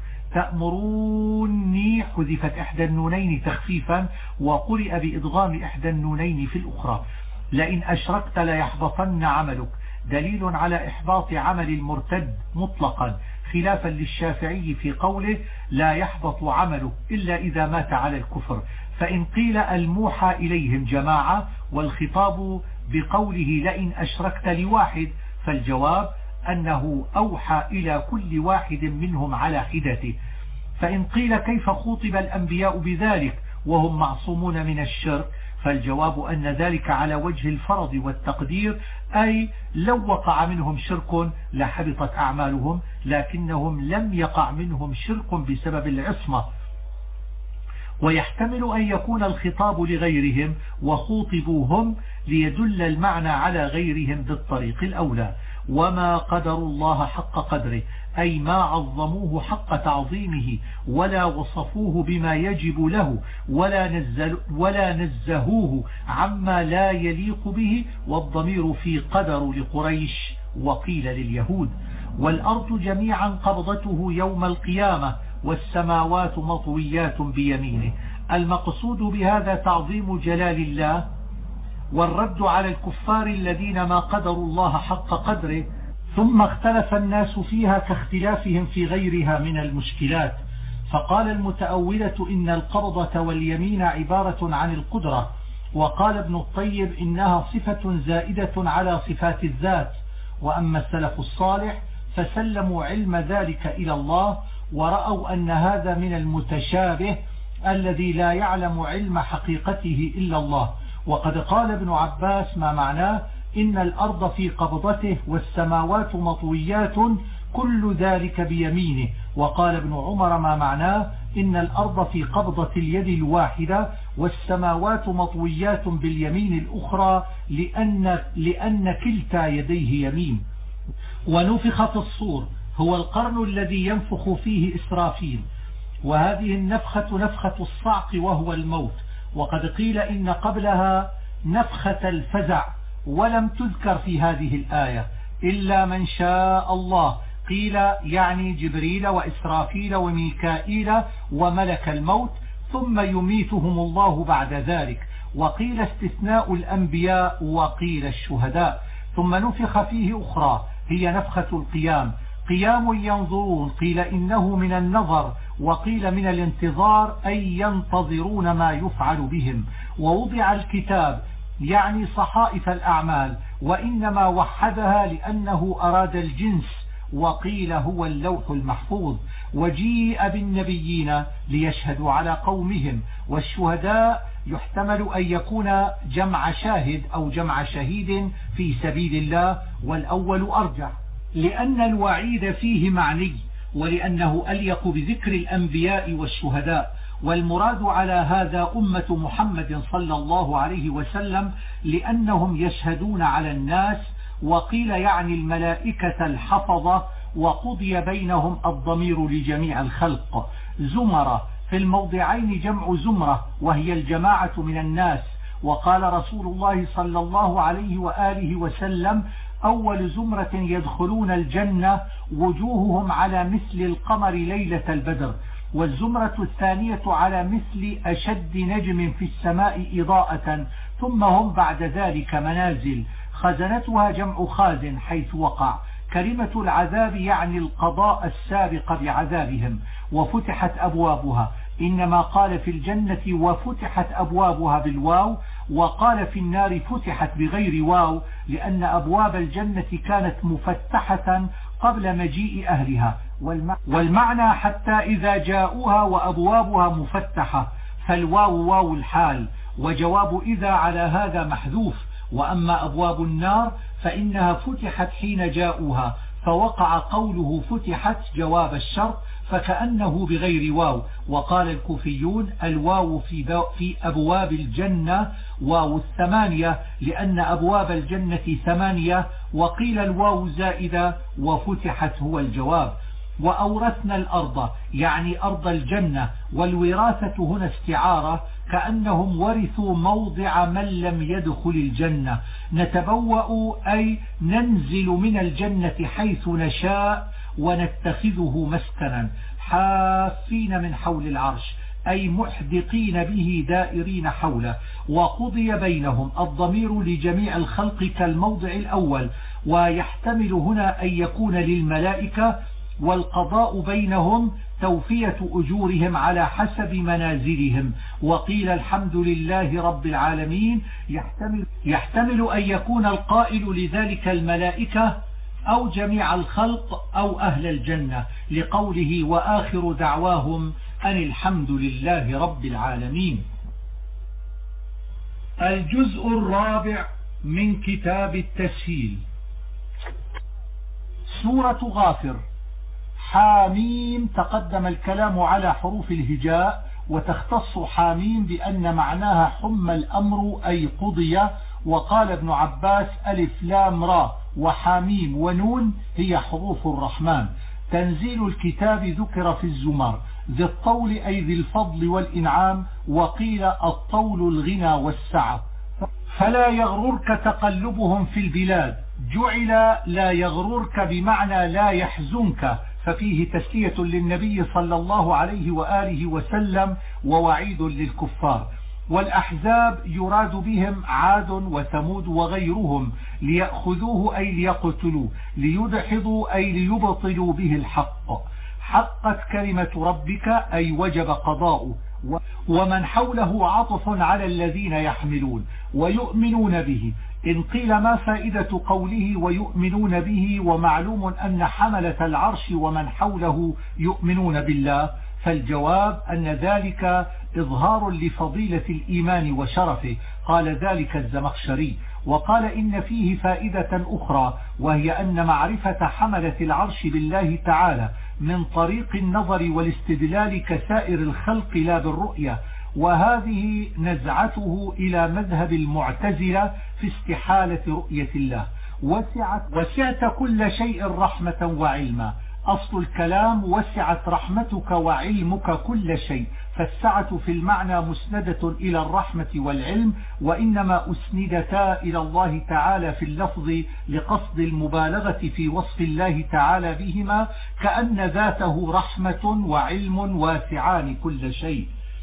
تأمروني حذفت إحدى النونين تخفيفا، وقرئ بإدغام إحدى النونين في الأخرى. لئن أشركت ليحبطن عملك، دليل على إحباط عمل المرتد مطلقا، خلافا للشافعي في قوله لا يحبط عمله إلا إذا مات على الكفر. فإن قيل الموحى إليهم جماعة والخطاب بقوله لئن أشركت لواحد، فالجواب أنه أوحى إلى كل واحد منهم على حدته. فإن قيل كيف خوطب الأنبياء بذلك وهم معصومون من الشرك؟ فالجواب أن ذلك على وجه الفرض والتقدير، أي لو وقع منهم شرك لحبطت أعمالهم، لكنهم لم يقع منهم شرك بسبب العصمة. ويحتمل أن يكون الخطاب لغيرهم وخوطبوا هم ليدل المعنى على غيرهم بالطريق الأولى. وما قدروا الله حق قدره، أي ما عظموه حق تعظيمه ولا وصفوه بما يجب له ولا نزهوه عما لا يليق به. والضمير في قدر لقريش وقيل لليهود. والأرض جميعا قبضته يوم القيامة والسماوات مطويات بيمينه. المقصود بهذا تعظيم جلال الله والرد على الكفار الذين ما قدروا الله حق قدره. ثم اختلف الناس فيها كاختلافهم في غيرها من المشكلات. فقال المتأولة إن القبضة واليمين عبارة عن القدرة، وقال ابن الطيب إنها صفة زائدة على صفات الذات. وأما السلف الصالح فسلموا علم ذلك إلى الله، ورأوا أن هذا من المتشابه الذي لا يعلم علم حقيقته إلا الله. وقد قال ابن عباس ما معناه إن الأرض في قبضته والسماوات مطويات كل ذلك بيمينه. وقال ابن عمر ما معناه إن الأرض في قبضة اليد الواحدة والسماوات مطويات باليمين الأخرى لأن كلتا يديه يمين. ونفخ في الصور هو القرن الذي ينفخ فيه إسرافيل، وهذه النفخة نفخة الصعق وهو الموت. وقد قيل إن قبلها نفخة الفزع، ولم تذكر في هذه الآية إلا من شاء الله. قيل يعني جبريل وإسرافيل وميكائيل وملك الموت، ثم يميتهم الله بعد ذلك. وقيل استثناء الأنبياء وقيل الشهداء. ثم نفخ فيه أخرى هي نفخة القيام، قيام ينظرون، قيل إنه من النظر وقيل من الانتظار، أي ينتظرون ما يفعل بهم. ووضع الكتاب يعني صحائف الأعمال، وإنما وحدها لأنه أراد الجنس، وقيل هو اللوح المحفوظ. وجيء بالنبيين ليشهدوا على قومهم. والشهداء يحتمل أن يكون جمع شاهد أو جمع شهيد في سبيل الله، والأول أرجح لأن الوعيد فيه معني، ولأنه أليق بذكر الأنبياء والشهداء. والمراد على هذا أمة محمد صلى الله عليه وسلم لأنهم يشهدون على الناس. وقيل يعني الملائكة الحفظة، وقضي بينهم الضمير لجميع الخلق. زمرة في الموضعين جمع زمرة وهي الجماعة من الناس. وقال رسول الله صلى الله عليه وآله وسلم أول زمرة يدخلون الجنة وجوههم على مثل القمر ليلة البدر، والزمرة الثانية على مثل أشد نجم في السماء إضاءة، ثم هم بعد ذلك منازل. خزنتها جمع خازن حيث وقع. كلمة العذاب يعني القضاء السابق بعذابهم. وفتحت أبوابها، إنما قال في الجنة وفتحت أبوابها بالواو، وقال في النار فتحت بغير واو، لأن أبواب الجنة كانت مفتحة قبل مجيء أهلها. والمعنى حتى إذا جاءوها وأبوابها مفتحة، فالواو واو الحال، وجواب إذا على هذا محذوف. وأما أبواب النار فإنها فتحت حين جاءوها، فوقع قوله فتحت جواب الشرط فكأنه بغير واو. وقال الكوفيون الواو في أبواب الجنة واو الثمانية، لأن أبواب الجنة ثمانية. وقيل الواو زائدة وفتحت هو الجواب. وأورثنا الأرض يعني أرض الجنة، والوراثة هنا استعارة كأنهم ورثوا موضع من لم يدخل الجنة. نتبوأ أي ننزل من الجنة حيث نشاء ونتخذه مسكنا. حافين من حول العرش أي محدقين به دائرين حوله. وقضي بينهم الضمير لجميع الخلق كالموضع الأول، ويحتمل هنا أن يكون للملائكة، والقضاء بينهم توفية أجورهم على حسب منازلهم. وقيل الحمد لله رب العالمين. يحتمل أن يكون القائل لذلك الملائكة أو جميع الخلق أو أهل الجنة، لقوله وآخر دعواهم أن الحمد لله رب العالمين. الجزء الرابع من كتاب التسهيل. سورة غافر. حاميم تقدم الكلام على حروف الهجاء، وتختص حاميم بأن معناها حم الأمر أي قضي. وقال ابن عباس ألف لام را وحاميم ونون هي حروف الرحمن. تنزيل الكتاب ذكر في الزمر، ذي الطول أي ذي الفضل والإنعام، وقيل الطول الغنى والسعة. فلا يغررك تقلبهم في البلاد، جعل لا يغررك بمعنى لا يحزنك، ففيه تسلية للنبي صلى الله عليه وآله وسلم ووعيد للكفار. والأحزاب يراد بهم عاد وثمود وغيرهم، ليأخذوه أي ليقتلوه، ليدحضوا أي ليبطلوا به الحق. حقت كلمة ربك أي وجب قضاؤه. ومن حوله عطف على الذين يحملون ويؤمنون به. إن قيل ما فائدة قوله ويؤمنون به ومعلوم أن حملة العرش ومن حوله يؤمنون بالله، فالجواب أن ذلك إظهار لفضيلة الإيمان وشرفه. قال ذلك الزمخشري. وقال إن فيه فائدة أخرى، وهي أن معرفة حملة العرش بالله تعالى من طريق النظر والاستدلال كسائر الخلق لا بالرؤية، وهذه نزعته إلى مذهب المعتزلة في استحالة رؤية الله. وسعت كل شيء رحمة وعلما. أصل الكلام وسعت رحمتك وعلمك كل شيء، فالسعة في المعنى مسندة إلى الرحمة والعلم، وإنما أسندتا إلى الله تعالى في اللفظ لقصد المبالغة في وصف الله تعالى بهما، كأن ذاته رحمة وعلم واسعان كل شيء.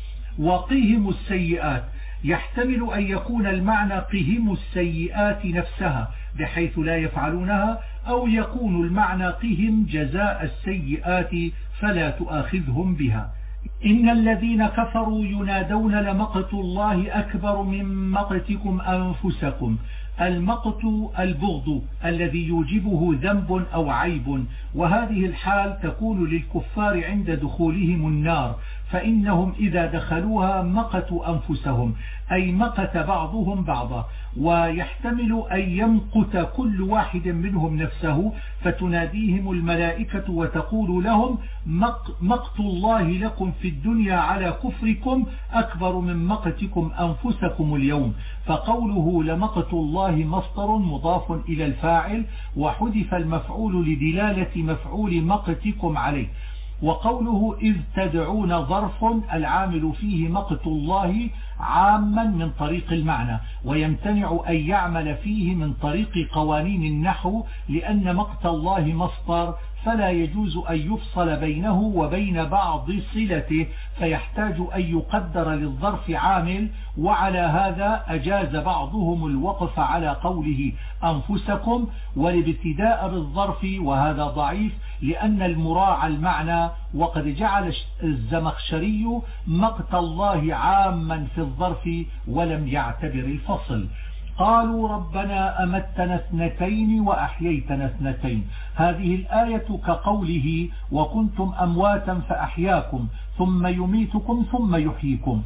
وقهم السيئات يحتمل أن يكون المعنى قهم السيئات نفسها بحيث لا يفعلونها، أو يكون المعنى قهم جزاء السيئات فلا تؤاخذهم بها. إن الذين كفروا ينادون لمقت الله أكبر من مقتكم أنفسكم. المقت البغض الذي يوجبه ذنب أو عيب، وهذه الحال تكون للكفار عند دخولهم النار، فإنهم إذا دخلوها مقتوا أنفسهم، أي مقت بعضهم بعضا. ويحتمل أن يمقت كل واحد منهم نفسه، فتناديهم الملائكة وتقول لهم مقت الله لكم في الدنيا على كفركم أكبر من مقتكم أنفسكم اليوم. فقوله لمقت الله مصدر مضاف إلى الفاعل، وحذف المفعول لدلالة مفعول مقتكم عليه. وقوله إذ تدعون ظرف العامل فيه مقت الله عاما من طريق المعنى، ويمتنع أن يعمل فيه من طريق قوانين النحو، لأن مقت الله مصدر فلا يجوز أن يفصل بينه وبين بعض صلته، فيحتاج أن يقدر للظرف عامل. وعلى هذا أجاز بعضهم الوقف على قوله أنفسكم والابتداء بالظرف، وهذا ضعيف لأن المراعى المعنى. وقد جعل الزمخشري مقت الله عاما في الظرف ولم يعتبر الفصل. قالوا ربنا أمتنا اثنتين وأحييتنا اثنتين. هذه الآية كقوله وكنتم أمواتا فأحياكم ثم يميتكم ثم يحييكم.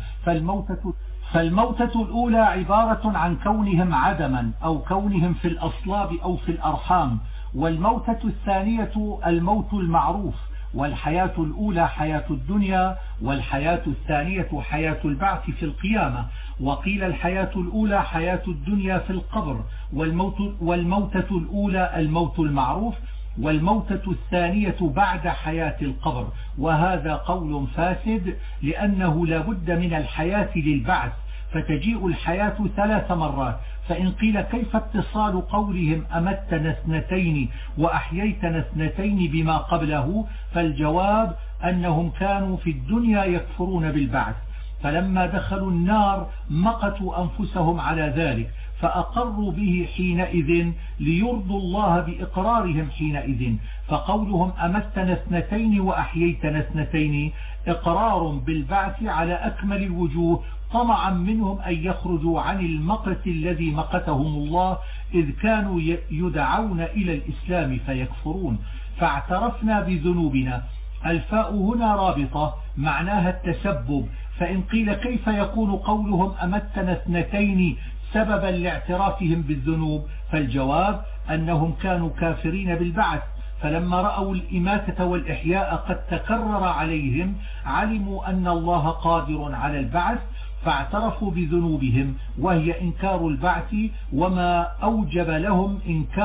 فالموتة الأولى عبارة عن كونهم عدما أو كونهم في الأصلاب أو في الأرحام، والموتة الثانية الموت المعروف. والحياة الأولى حياة الدنيا، والحياة الثانية حياة البعث في القيامة. وقيل الحياة الأولى حياة الدنيا في القبر، والموتة الأولى الموت المعروف، والموتة الثانية بعد حياة القبر. وهذا قول فاسد، لأنه لا بد من الحياة للبعث، فتجيء الحياة 3 مرات. فإن قيل كيف اتصال قولهم أمتنا اثنتين وأحييتنا اثنتين بما قبله، فالجواب أنهم كانوا في الدنيا يكفرون بالبعث، فلما دخلوا النار مقتوا أنفسهم على ذلك، فأقروا به حينئذ ليرضوا الله بإقرارهم حينئذ. فقولهم أمتنا اثنتين وأحييتنا اثنتين إقرار بالبعث على أكمل الوجوه، طمعا منهم أن يخرجوا عن المقت الذي مقتهم الله إذ كانوا يدعون إلى الإسلام فيكفرون. فاعترفنا بذنوبنا. الفاء هنا رابطة معناها التسبب، فإن قيل كيف يكون قولهم أمتنا اثنتين سببا لاعترافهم بالذنوب، فالجواب أنهم كانوا كافرين بالبعث، فلما رأوا الإماتة والإحياء قد تكرر عليهم علموا أن الله قادر على البعث فاعترفوا بذنوبهم، وهي إنكار البعث وما أوجب لهم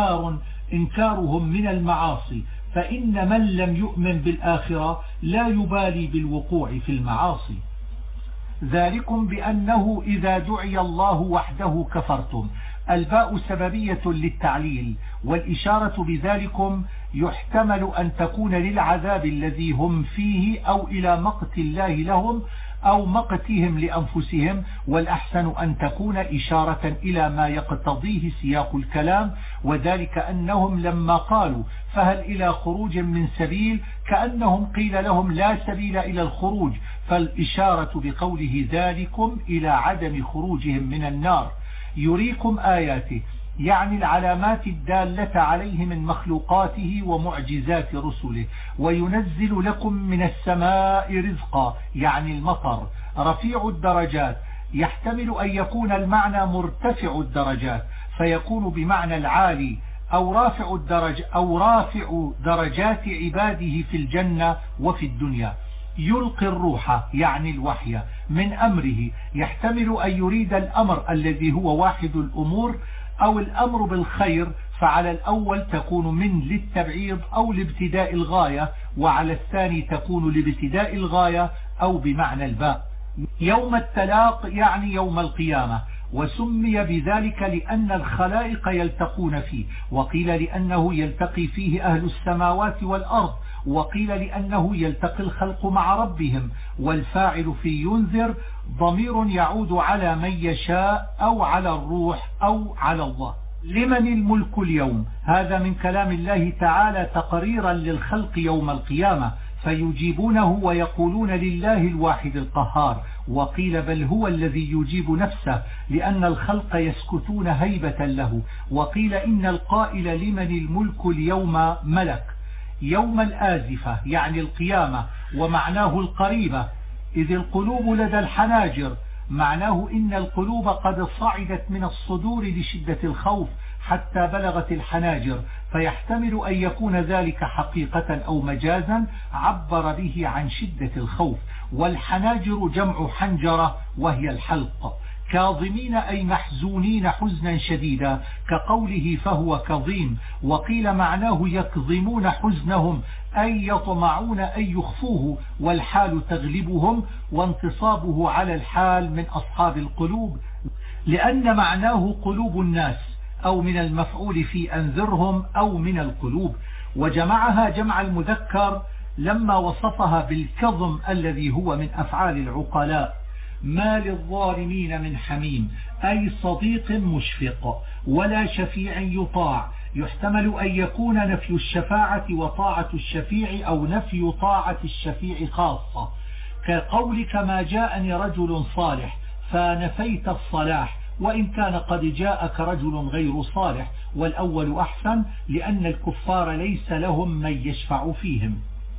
إنكارهم من المعاصي، فإن من لم يؤمن بالآخرة لا يبالي بالوقوع في المعاصي. ذلكم بأنه إذا دعي الله وحده كفرتم. الباء سببية للتعليل، والإشارة بذلكم يحتمل أن تكون للعذاب الذي هم فيه أو إلى مقت الله لهم أو مقتهم لأنفسهم، والأحسن أن تكون إشارة إلى ما يقتضيه سياق الكلام، وذلك أنهم لما قالوا فهل إلى خروج من سبيل كأنهم قيل لهم لا سبيل إلى الخروج، فالإشارة بقوله ذلكم إلى عدم خروجهم من النار. يريكم آياته يعني العلامات الدالة عليه من مخلوقاته ومعجزات رسله، وينزل لكم من السماء رزقا يعني المطر. رفيع الدرجات يحتمل أن يكون المعنى مرتفع الدرجات فيكون بمعنى العالي أو رافع درجات عباده في الجنة وفي الدنيا. يلقي الروح يعني الوحي من أمره، يحتمل أن يريد الأمر الذي هو واحد الأمور أو الأمر بالخير، فعلى الأول تكون من للتبعيض أو لابتداء الغاية، وعلى الثاني تكون لابتداء الغاية أو بمعنى الباء. يوم التلاق يعني يوم القيامة، وسمي بذلك لأن الخلائق يلتقون فيه، وقيل لأنه يلتقي فيه أهل السماوات والأرض، وقيل لأنه يلتقي الخلق مع ربهم. والفاعل في ينذر ضمير يعود على من يشاء أو على الروح أو على الله. لمن الملك اليوم؟ هذا من كلام الله تعالى تقريرا للخلق يوم القيامة، فيجيبونه ويقولون لله الواحد القهار. وقيل بل هو الذي يجيب نفسه لأن الخلق يسكتون هيبة له. وقيل إن القائل لمن الملك اليوم ملك. يوم الآزفة يعني القيامة، ومعناه القريبة، إذ القلوب لدى الحناجر، معناه إن القلوب قد صعدت من الصدور لشدة الخوف حتى بلغت الحناجر، فيحتمل أن يكون ذلك حقيقة أو مجازا عبر به عن شدة الخوف. والحناجر جمع حنجرة وهي الحلق. كاظمين أي محزونين حزنا شديدا كقوله فهو كظيم. وقيل معناه يكظمون حزنهم أي يطمعون أن يخفوه، والحال تغلبهم، وانتصابه على الحال من أصحاب القلوب، لأن معناه قلوب الناس أو من المفعول في أنذرهم أو من القلوب. وجمعها جمع المذكر لما وصفها بالكظم الذي هو من أفعال العقلاء. ما للظالمين من حميم أي صديق مشفق ولا شفيع يطاع. يحتمل أن يكون نفي الشفاعة وطاعة الشفيع أو نفي طاعة الشفيع خاصة، كقولك ما جاءني رجل صالح فنفيت الصلاح، وإن كان قد جاءك رجل غير صالح، والأول أحسن لأن الكفار ليس لهم من يشفع فيهم.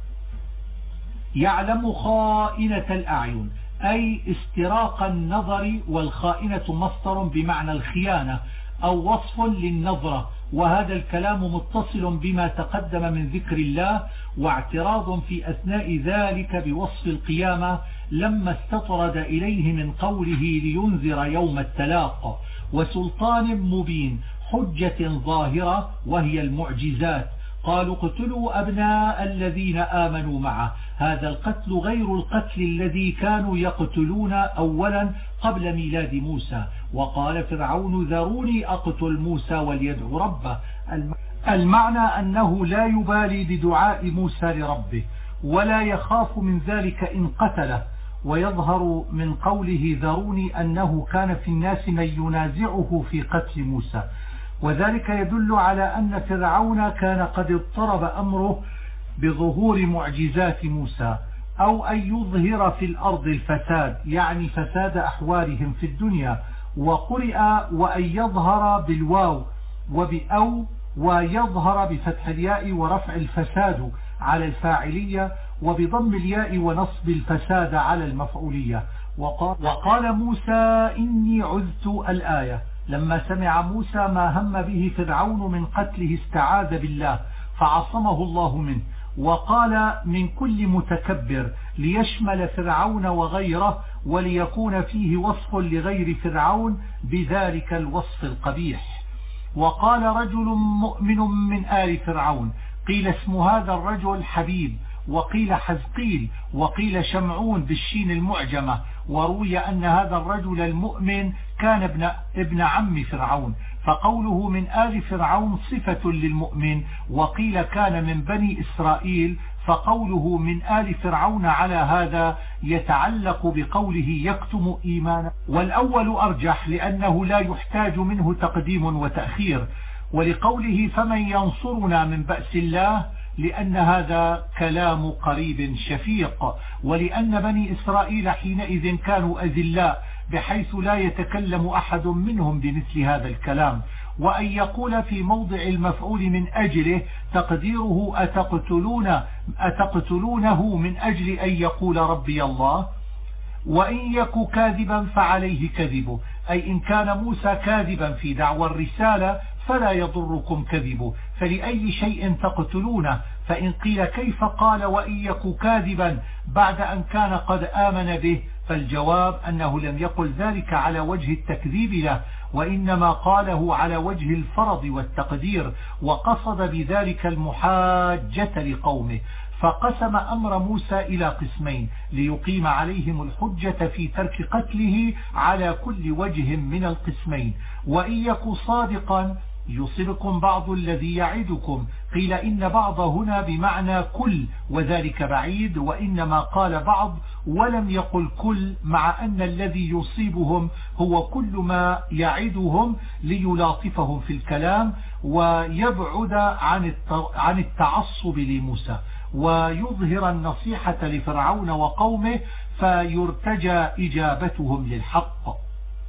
يعلم خائنة الأعين أي استراق النظر، والخائنة مصدر بمعنى الخيانة أو وصف للنظرة، وهذا الكلام متصل بما تقدم من ذكر الله، واعتراض في أثناء ذلك بوصف القيامة لما استطرد إليه من قوله لينذر يوم التلاق. وسلطان مبين حجة ظاهرة وهي المعجزات. قالوا اقتلوا أبناء الذين آمنوا معه. هذا القتل غير القتل الذي كانوا يقتلون أولا قبل ميلاد موسى. وقال فرعون ذروني أقتل موسى وليدعو ربه. المعنى أنه لا يبالي بدعاء موسى لربه ولا يخاف من ذلك إن قتله. ويظهر من قوله ذروني أنه كان في الناس من ينازعه في قتل موسى، وذلك يدل على أن فرعون كان قد اضطرب أمره بظهور معجزات موسى. أو أن يظهر في الأرض الفساد يعني فساد أحوالهم في الدنيا. وقرئ وأن يظهر بالواو وبأو ويظهر بفتح الياء ورفع الفساد على الفاعلية وبضم الياء ونصب الفساد على المفعولية. وقال موسى إني عذت الآية. لما سمع موسى ما هم به فرعون من قتله استعاذ بالله فعصمه الله منه، وقال من كل متكبر ليشمل فرعون وغيره وليكون فيه وصف لغير فرعون بذلك الوصف القبيح. وقال رجل مؤمن من آل فرعون، قيل اسم هذا الرجل حبيب، وقيل حزقيل، وقيل شمعون بالشين المعجمة، وروي أن هذا الرجل المؤمن كان ابن عم فرعون، فقوله من آل فرعون صفة للمؤمن. وقيل كان من بني إسرائيل، فقوله من آل فرعون على هذا يتعلق بقوله يكتم إيمانه، والأول أرجح لأنه لا يحتاج منه تقديم وتأخير، ولقوله فمن ينصرنا من بأس الله لأن هذا كلام قريب شفيق، ولأن بني إسرائيل حينئذ كانوا أذلاء بحيث لا يتكلم أحد منهم بمثل هذا الكلام. وأن يقول في موضع المفعول من أجله تقديره أتقتلونه من أجل أن يقول ربي الله. وإن يك كاذبا فعليه كذبه، أي إن كان موسى كاذبا في دعوى الرسالة فلا يضركم كذبه، فلأي شيء تقتلونه؟ فإن قيل كيف قال وإن يك كاذبا بعد أن كان قد آمن به، فالجواب أنه لم يقل ذلك على وجه التكذيب له، وإنما قاله على وجه الفرض والتقدير، وقصد بذلك المحاجة لقومه. فقسم أمر موسى إلى قسمين ليقيم عليهم الحجة في ترك قتله على كل وجه من القسمين. وإن يك صادقا يصبكم بعض الذي يعدكم، قيل إن بعض هنا بمعنى كل وذلك بعيد، وإنما قال بعض ولم يقل كل، مع أن الذي يصيبهم هو كل ما يعدهم ليلاطفهم في الكلام ويبعد عن التعصب لموسى، ويظهر النصيحة لفرعون وقومه فيرتجى إجابتهم للحق.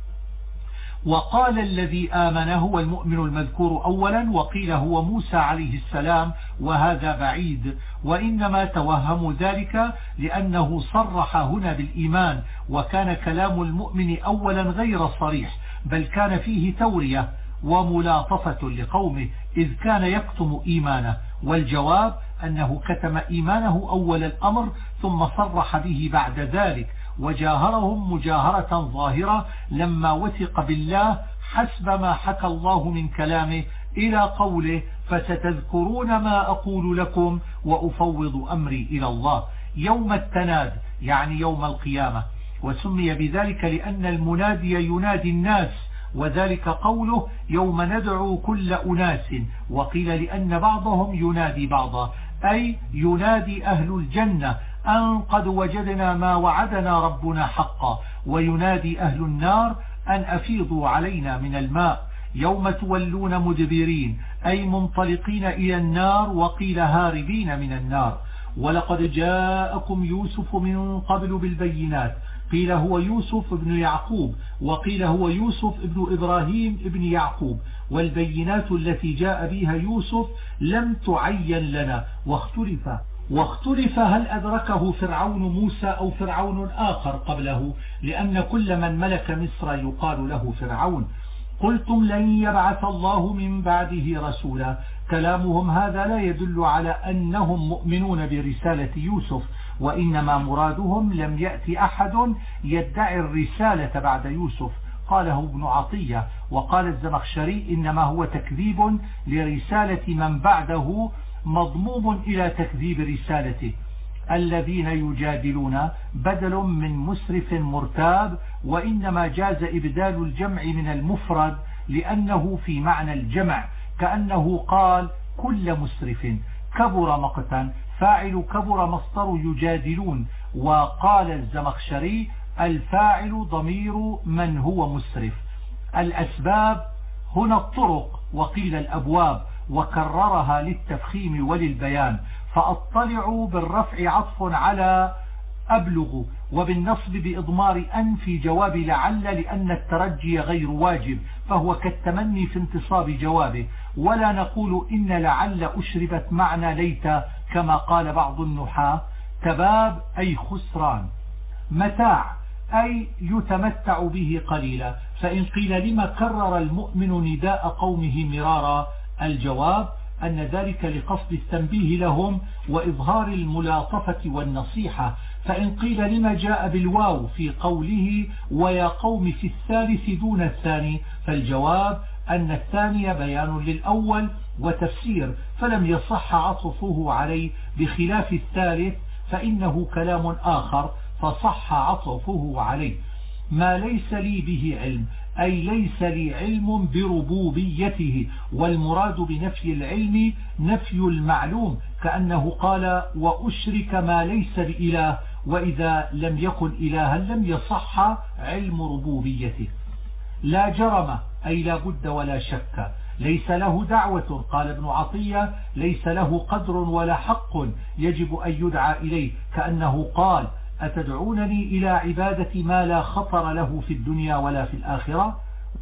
وقال الذي آمن هو المؤمن المذكور أولا، وقيل هو موسى عليه السلام، وهذا بعيد، وإنما توهموا ذلك لأنه صرح هنا بالإيمان، وكان كلام المؤمن أولا غير صريح، بل كان فيه تورية وملاطفة لقومه إذ كان يكتم إيمانه. والجواب أنه كتم إيمانه أول الأمر ثم صرح به بعد ذلك، وجاهرهم مجاهرة ظاهرة لما وثق بالله حسب ما حكى الله من كلامه إلى قوله فستذكرون ما أقول لكم وأفوض أمري إلى الله. يوم التناد يعني يوم القيامة، وسمي بذلك لأن المنادي ينادي الناس، وذلك قوله يوم ندعو كل أناس، وقيل لأن بعضهم ينادي بعضا، أي ينادي أهل الجنة أن قد وجدنا ما وعدنا ربنا حقا، وينادي أهل النار أن أفيضوا علينا من الماء. يوم تولون مدبرين أي منطلقين إلى النار، وقيل هاربين من النار. ولقد جاءكم يوسف من قبل بالبينات، قيل هو يوسف ابن يعقوب، وقيل هو يوسف ابن إبراهيم ابن يعقوب. والبينات التي جاء بها يوسف لم تعين لنا، واختلف هل أدركه فرعون موسى أو فرعون آخر قبله، لأن كل من ملك مصر يقال له فرعون. قلتم لن يبعث الله من بعده رسولا، كلامهم هذا لا يدل على أنهم مؤمنون برسالة يوسف، وإنما مرادهم لم يأتي أحد يدعي الرسالة بعد يوسف، قاله ابن عطية. وقال الزمخشري إنما هو تكذيب لرسالة من بعده مضموم إلى تكذيب رسالته. الذين يجادلون بدل من مسرف مرتاب، وإنما جاز إبدال الجمع من المفرد لأنه في معنى الجمع، كأنه قال كل مسرف. كبر مقتا فاعل كبر مصدر يجادلون. وقال الزمخشري الفاعل ضمير من هو مسرف. الأسباب هنا الطرق، وقيل الأبواب، وكررها للتفخيم وللبيان. فأطلع بالرفع عطف على أبلغ، وبالنصب بإضمار أن في جواب لعل لأن الترجي غير واجب فهو كالتمني في انتصاب جوابه. ولا نقول إن لعل أشربت معنى ليت كما قال بعض النحاة. تباب أي خسران. متاع أي يتمتع به قليلا. فإن قيل لما كرر المؤمن نداء قومه مرارا، الجواب أن ذلك لقصد التنبيه لهم وإظهار الملاطفة والنصيحة. فإن قيل لما جاء بالواو في قوله ويا قوم في الثالث دون الثاني، فالجواب أن الثاني بيان للأول وتفسير، فلم يصح عطفه عليه، بخلاف الثالث فإنه كلام آخر فصح عطفه عليه. ما ليس لي به علم أي ليس لي علم بربوبيته، والمراد بنفي العلم نفي المعلوم، كأنه قال وأشرك ما ليس بإله، وإذا لم يكن إلها لم يصح علم ربوبيته. لا جرم أي لا بد ولا شك. ليس له دعوة، قال ابن عطية ليس له قدر ولا حق يجب أن يدعى إليه، كأنه قال أتدعونني إلى عبادة ما لا خطر له في الدنيا ولا في الآخرة.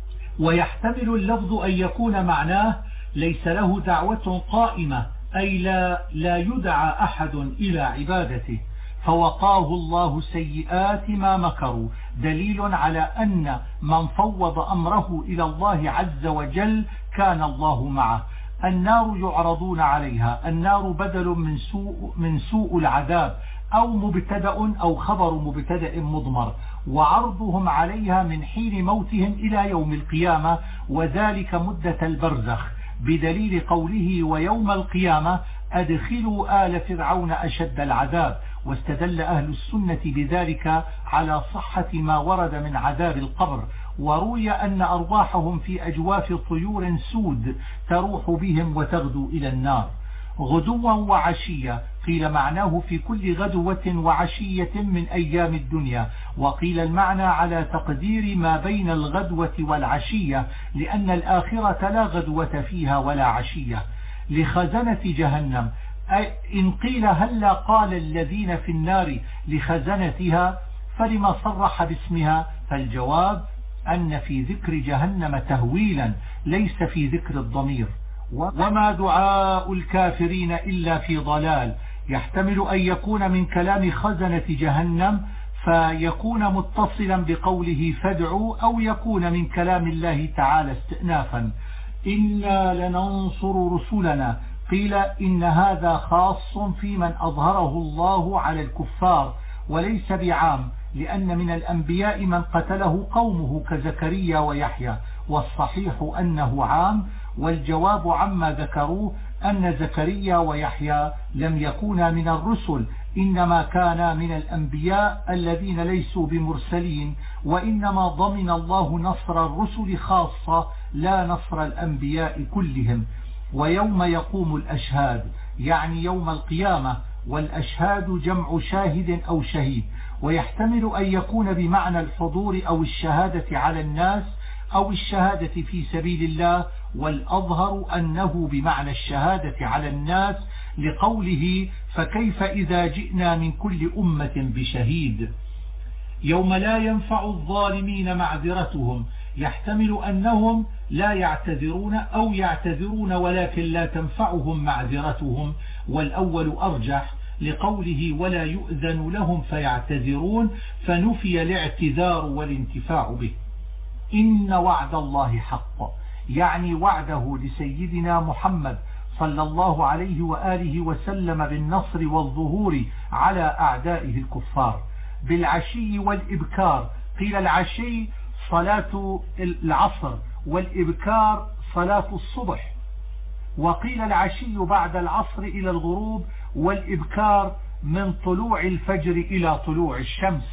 ويحتمل اللفظ أن يكون معناه ليس له دعوة قائمة أي لا يدعى أحد إلى عبادته، فوقاه الله سيئات ما مكروا، دليل على أن من فوض أمره إلى الله عز وجل كان الله معه. النار يعرضون عليها، النار بدل من سوء العذاب، أو مبتدأ أو خبر مبتدأ مضمر، وعرضهم عليها من حين موتهم إلى يوم القيامة، وذلك مدة البرزخ، بدليل قوله ويوم القيامة أدخلوا آل فرعون أشد العذاب. واستدل أهل السنة بذلك على صحة ما ورد من عذاب القبر. وروي أن أرواحهم في أجواف طيور سود تروح بهم وتغدو إلى النار. غدوا وعشية قيل معناه في كل غدوة وعشية من أيام الدنيا، وقيل المعنى على تقدير ما بين الغدوة والعشية، لأن الآخرة لا غدوة فيها ولا عشية. لخزنة جهنم إن قيل هلا قال الذين في النار لخزنتها فلما صرح باسمها، فالجواب أن في ذكر جهنم تهويلا ليس في ذكر الضمير. وما دعاء الكافرين إلا في ضلال، يحتمل أن يكون من كلام خزنة جهنم فيكون متصلا بقوله فادعوا، أو يكون من كلام الله تعالى استئنافا. إنا لننصر رسلنا، قيل إن هذا خاص في من أظهره الله على الكفار وليس بعام، لأن من الأنبياء من قتله قومه كزكريا ويحيى، والصحيح أنه عام. والجواب عما ذكروه أن زكريا ويحيى لم يكونا من الرسل، إنما كانا من الأنبياء الذين ليسوا بمرسلين، وإنما ضمن الله نصر الرسل خاصة لا نصر الأنبياء كلهم. ويوم يقوم الأشهاد يعني يوم القيامة، والأشهاد جمع شاهد أو شهيد، ويحتمل أن يكون بمعنى الحضور أو الشهادة على الناس أو الشهادة في سبيل الله، والأظهر أنه بمعنى الشهادة على الناس لقوله فكيف إذا جئنا من كل أمة بشهيد. يوم لا ينفع الظالمين معذرتهم، يحتمل أنهم لا يعتذرون أو يعتذرون ولكن لا تنفعهم معذرتهم، والأول أرجح لقوله ولا يؤذن لهم فيعتذرون، فنفي الاعتذار والانتفاع به. إن وعد الله حق، يعني وعده لسيدنا محمد صلى الله عليه وآله وسلم بالنصر والظهور على أعدائه الكفار. بالعشي والإبكار، قيل العشي صلاة العصر والإبكار صلاة الصبح، وقيل العشي بعد العصر إلى الغروب، والإبكار من طلوع الفجر إلى طلوع الشمس.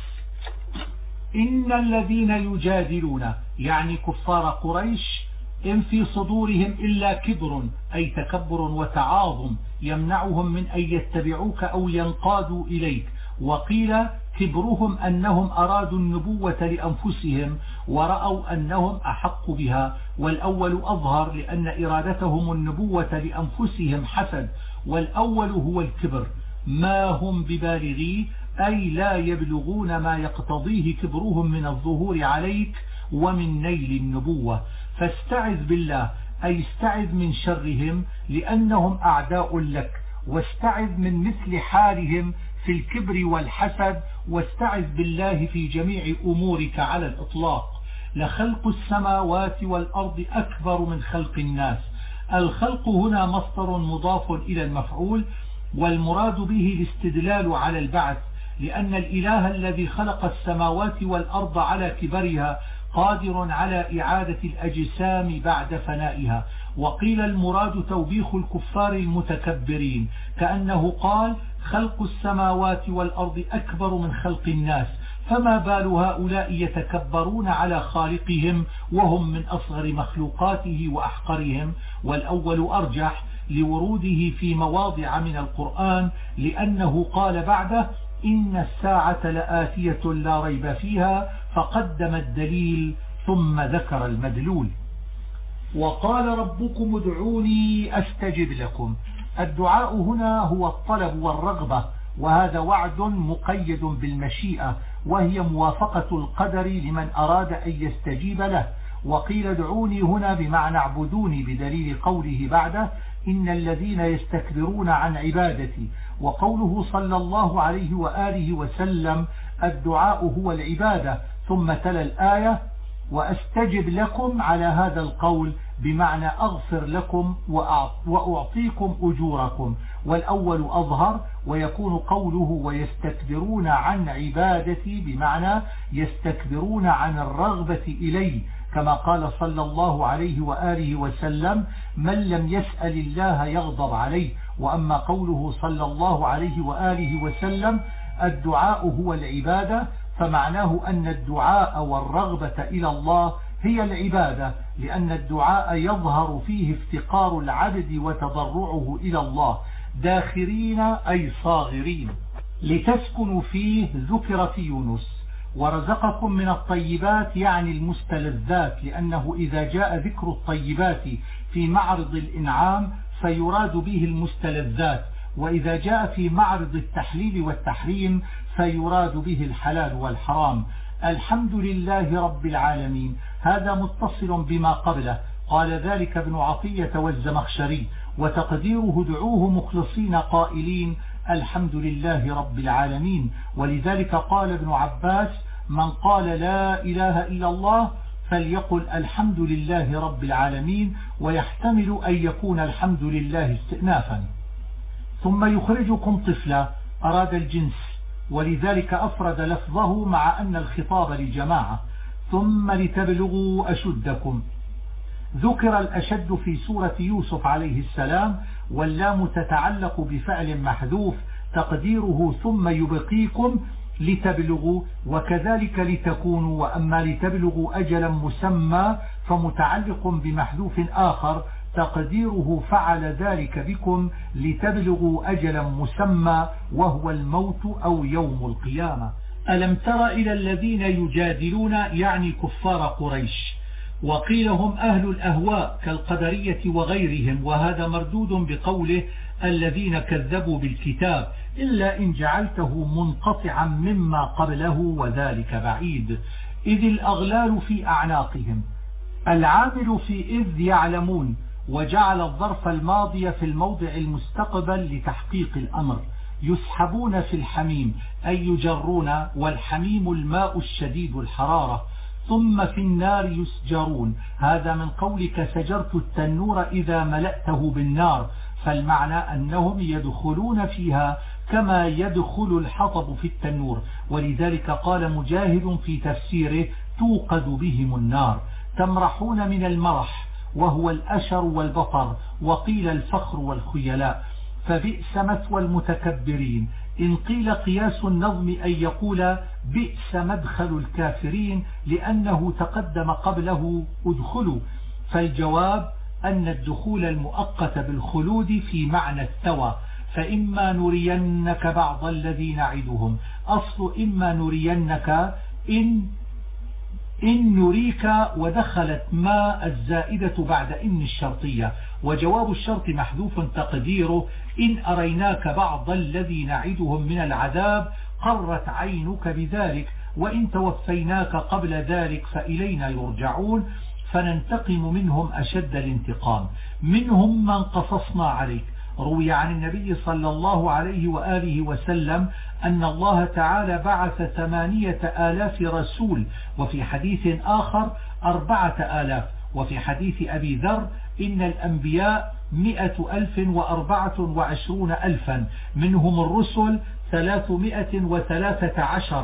إن الذين يجادلون يعني كفار قريش إن في صدورهم إلا كبر أي تكبر وتعاظم يمنعهم من أن يتبعوك أو ينقادوا إليك. وقيل كبرهم أنهم أرادوا النبوة لأنفسهم ورأوا أنهم أحق بها، والأول أظهر لأن إرادتهم النبوة لأنفسهم حسد، والأول هو الكبر. ما هم ببالغيه أي لا يبلغون ما يقتضيه كبرهم من الظهور عليك ومن نيل النبوة. فاستعذ بالله أي استعذ من شرهم لأنهم أعداء لك، واستعذ من مثل حالهم في الكبر والحسد، واستعذ بالله في جميع أمورك على الإطلاق. لخلق السماوات والأرض أكبر من خلق الناس. الخلق هنا مصدر مضاف إلى المفعول، والمراد به الاستدلال على البعث، لأن الإله الذي خلق السماوات والأرض على كبرها قادر على إعادة الأجسام بعد فنائها. وقيل المراد توبيخ الكفار المتكبرين، كأنه قال خلق السماوات والأرض أكبر من خلق الناس، فما بال هؤلاء يتكبرون على خالقهم وهم من أصغر مخلوقاته وأحقرهم. والأول أرجح لوروده في مواضع من القرآن، لأنه قال بعده إن الساعة لآتية لا ريب فيها، فقدم الدليل ثم ذكر المدلول. وقال ربكم ادعوني أستجب لكم. الدعاء هنا هو الطلب والرغبة، وهذا وعد مقيد بالمشيئة، وهي موافقة القدر لمن أراد أن يستجيب له. وقيل ادعوني هنا بمعنى اعبدوني، بدليل قوله بعده إن الذين يستكبرون عن عبادتي. وقوله صلى الله عليه وآله وسلم الدعاء هو العبادة، ثم تلا الآية وأستجب لكم على هذا القول بمعنى أغفر لكم وأعطيكم أجوركم. والأول أظهر، ويكون قوله ويستكبرون عن عبادتي بمعنى يستكبرون عن الرغبة إلي، كما قال صلى الله عليه وآله وسلم من لم يسأل الله يغضب عليه. وأما قوله صلى الله عليه وآله وسلم الدعاء هو العبادة، فمعناه أن الدعاء والرغبة إلى الله هي العبادة، لأن الدعاء يظهر فيه افتقار العبد وتضرعه إلى الله. داخرين أي صاغرين. لتسكنوا فيه ذكر في يونس. ورزقكم من الطيبات يعني المستلذات، لأنه إذا جاء ذكر الطيبات في معرض الإنعام فيراد به المستلذات، وإذا جاء في معرض التحليل والتحريم فيراد به الحلال والحرام. الحمد لله رب العالمين هذا متصل بما قبله، قال ذلك ابن عطية والزمخشري، وتقديره دعوه مخلصين قائلين الحمد لله رب العالمين. ولذلك قال ابن عباس من قال لا إله إلا الله فليقل الحمد لله رب العالمين، ويحتمل أن يكون الحمد لله استئنافا. ثم يخرجكم طفلا أراد الجنس، ولذلك أفرد لفظه مع أن الخطاب لجماعة. ثم لتبلغوا أشدكم. ذكر الأشد في سورة يوسف عليه السلام، واللام تتعلق بفعل محذوف تقديره ثم يبقيكم لتبلغوا، وكذلك لتكونوا. وأما لتبلغوا أجلا مسمى فمتعلق بمحذوف آخر تقديره فعل ذلك بكم لتبلغوا أجلا مسمى، وهو الموت أو يوم القيامة. ألم تر إلى الذين يجادلون يعني كفار قريش، وقيل هم أهل الأهواء كالقدرية وغيرهم، وهذا مردود بقوله الذين كذبوا بالكتاب، إلا إن جعلته منقطعا مما قبله وذلك بعيد. إذ الأغلال في أعناقهم. العامل في إذ يعلمون، وجعل الظرف الماضي في الموضع المستقبل لتحقيق الأمر. يسحبون في الحميم أي يجرون، والحميم الماء الشديد الحرارة. ثم في النار يسجرون، هذا من قولك سجرت التنور إذا ملأته بالنار، فالمعنى أنهم يدخلون فيها كما يدخل الحطب في التنور. ولذلك قال مجاهد في تفسيره توقد بهم النار. تمرحون من المرح وهو الأشر والبطر، وقيل الفخر والخيلاء. فبئس مثوى المتكبرين. إن قيل قياس النظم أن يقول بئس مدخل الكافرين، لأنه تقدم قبله ادخلوا، فالجواب أن الدخول المؤقت بالخلود في معنى الثوى. فإما نرينك بعض الذي نعدهم، أصل إما نرينك إن نريك ودخلت ما الزائدة بعد إن الشرطية، وجواب الشرط محذوف تقديره إن أريناك بعض الذي نعدهم من العذاب قرت عينك بذلك، وإن توفيناك قبل ذلك فإلينا يرجعون فننتقم منهم أشد الانتقام. منهم من قصصنا عليك. روي عن النبي صلى الله عليه وآله وسلم أن الله تعالى بعث 8,000 رسول، وفي حديث آخر 4,000، وفي حديث أبي ذر إن الأنبياء 124,000 منهم الرسل 313،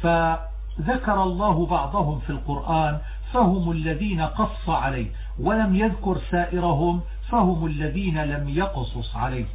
فذكر الله بعضهم في القرآن فهم الذين قص عليه، ولم يذكر سائرهم فهم الذين لم يقصص عليه.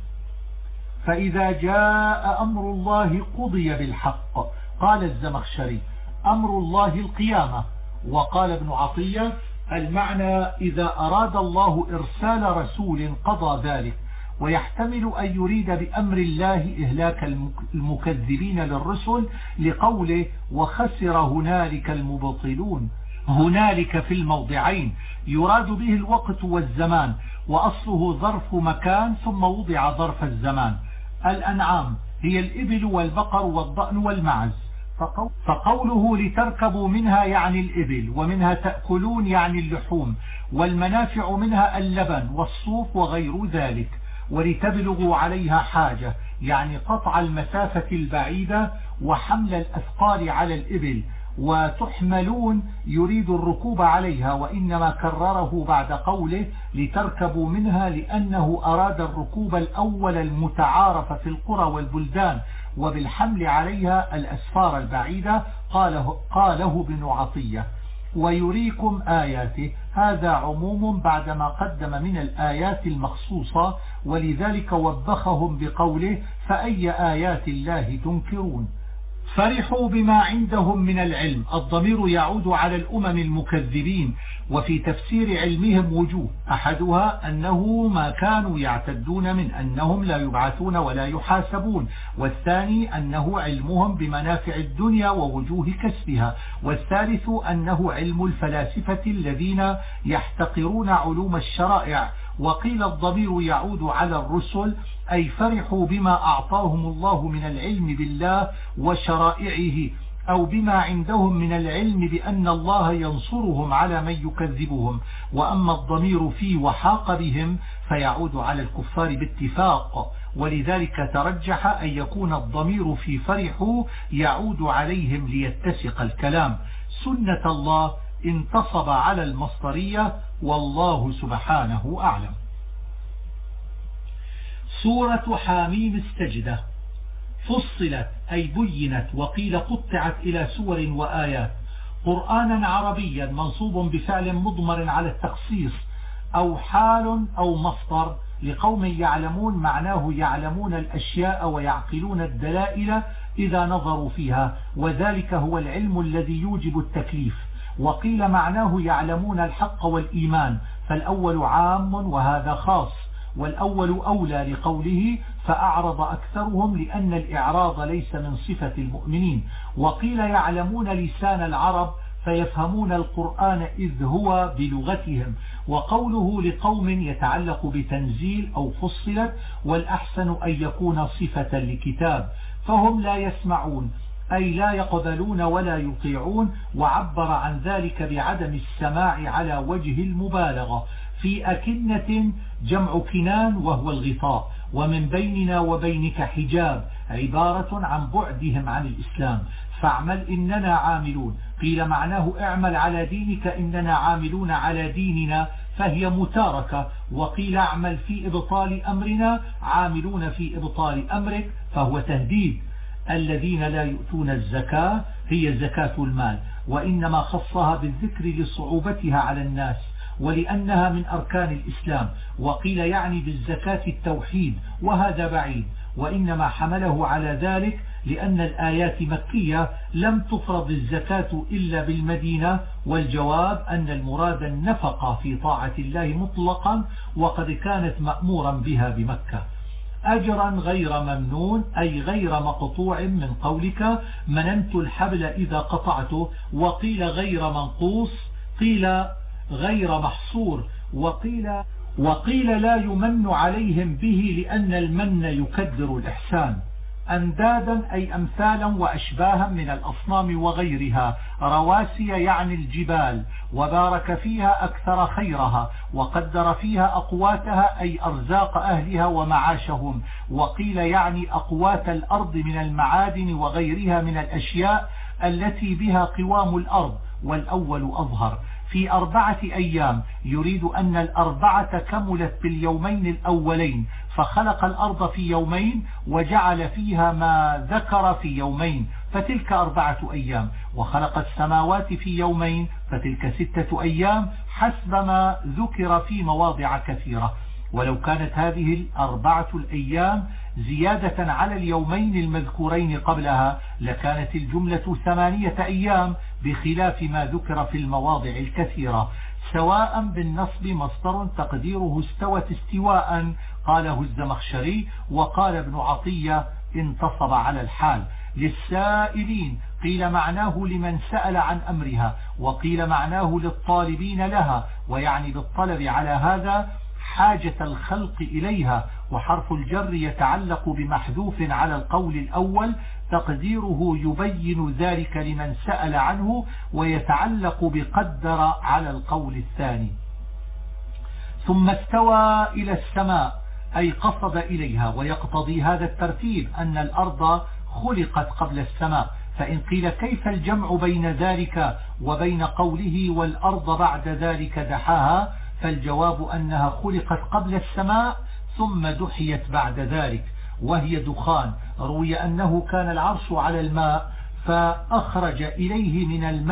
فإذا جاء أمر الله قضي بالحق. قال الزمخشري أمر الله القيامة. وقال ابن عطية المعنى إذا أراد الله إرسال رسول قضى ذلك، ويحتمل أن يريد بأمر الله إهلاك المكذبين للرسل لقوله وخسر هنالك المبطلون. هنالك في الموضعين يراد به الوقت والزمان، وأصله ظرف مكان ثم وضع ظرف الزمان. الأنعام هي الإبل والبقر والضأن والمعز، فقوله لتركبوا منها يعني الإبل، ومنها تأكلون يعني اللحوم، والمنافع منها اللبن والصوف وغير ذلك، ولتبلغوا عليها حاجة يعني قطع المسافة البعيدة وحمل الأثقال على الإبل. وتحملون يريد الركوب عليها، وإنما كرره بعد قوله لتركبوا منها لأنه أراد الركوب الأول المتعارف في القرى والبلدان، وبالحمل عليها الأسفار البعيدة. قاله ابن عطية. ويريكم آياته هذا عموم بعدما قدم من الآيات المخصوصة، ولذلك وبخهم بقوله فأي آيات الله تنكرون. فرحوا بما عندهم من العلم. الضمير يعود على الأمم المكذبين، وفي تفسير علمهم وجوه، أحدها أنه ما كانوا يعتدون من أنهم لا يبعثون ولا يحاسبون، والثاني أنه علمهم بمنافع الدنيا ووجوه كسبها، والثالث أنه علم الفلاسفة الذين يحتقرون علوم الشرائع. وقيل الضمير يعود على الرسل، أي فرحوا بما أعطاهم الله من العلم بالله وشرائعه، أو بما عندهم من العلم بأن الله ينصرهم على من يكذبهم. وأما الضمير في وحاق بهم فيعود على الكفار باتفاق، ولذلك ترجح أن يكون الضمير في فرحوا يعود عليهم ليتسق الكلام. سنة الله انتصب على المصدرية، والله سبحانه أعلم. سورة حاميم السجدة فصلت أي بينت، وقيل قطعت إلى سور وآيات. قرآنا عربيا منصوب بفعل مضمر على التخصيص، أو حال أو مصدر، لقوم يعلمون معناه يعلمون الأشياء ويعقلون الدلائل إذا نظروا فيها، وذلك هو العلم الذي يوجب التكليف. وقيل معناه يعلمون الحق والإيمان، فالأول عام وهذا خاص، والأول أولى لقوله فأعرض أكثرهم، لأن الإعراض ليس من صفة المؤمنين. وقيل يعلمون لسان العرب فيفهمون القرآن إذ هو بلغتهم. وقوله لقوم يتعلق بتنزيل أو فصلت، والأحسن أن يكون صفة لكتاب، فهم لا يسمعون أي لا يقبلون ولا يطيعون، وعبر عن ذلك بعدم السماع على وجه المبالغة. في أكنة جمع كنان وهو الغطاء، ومن بيننا وبينك حجاب عبارة عن بعدهم عن الإسلام. فاعمل إننا عاملون، قيل معناه اعمل على دينك إننا عاملون على ديننا، فهي متاركة. وقيل اعمل في إبطال أمرنا عاملون في إبطال أمرك، فهو تهديد. الذين لا يؤتون الزكاة هي زكاة المال، وإنما خصها بالذكر لصعوبتها على الناس ولأنها من أركان الإسلام. وقيل يعني بالزكاة التوحيد، وهذا بعيد، وإنما حمله على ذلك لأن الآيات مكية لم تفرض الزكاة إلا بالمدينة. والجواب أن المراد النفقة في طاعة الله مطلقا، وقد كانت مأمورا بها بمكة. أجرا غير ممنون أي غير مقطوع من قولك مننت الحبل إذا قطعته، وقيل غير منقوص، قيل غير محصور، وقيل لا يمن عليهم به لأن المن يكدر الإحسان. أندادا أي أمثالا وأشباها من الأصنام وغيرها، رواسي يعني الجبال، وبارك فيها أكثر خيرها، وقدر فيها أقواتها أي أرزاق أهلها ومعاشهم، وقيل يعني أقوات الأرض من المعادن وغيرها من الأشياء التي بها قوام الأرض، والأول أظهر. في 4 أيام يريد أن الأربعة كملت باليومين الأولين، فخلق الأرض في يومين وجعل فيها ما ذكر في يومين، فتلك 4 أيام، وخلق السماوات في يومين، فتلك 6 أيام، حسب ما ذكر في مواضع كثيرة. ولو كانت هذه 4 الأيام زيادة على اليومين المذكورين قبلها لكانت الجملة 8 أيام، بخلاف ما ذكر في المواضع الكثيرة. سواء بالنصب مصدر تقديره استوت استواء، قاله الزمخشري، وقال ابن عطية انتصب على الحال. للسائلين قيل معناه لمن سأل عن أمرها، وقيل معناه للطالبين لها، ويعني بالطلب على هذا حاجة الخلق إليها. وحرف الجر يتعلق بمحذوف على القول الأول، تقديره يبين ذلك لمن سأل عنه، ويتعلق بقدر على القول الثاني. ثم استوى إلى السماء أي قصد إليها، ويقتضي هذا الترتيب أن الأرض خلقت قبل السماء. فإن قيل كيف الجمع بين ذلك وبين قوله والأرض بعد ذلك دحاها، فالجواب أنها خلقت قبل السماء ثم دحيت بعد ذلك، وهي دخان. روي أنه كان العرش على الماء فأخرج إليه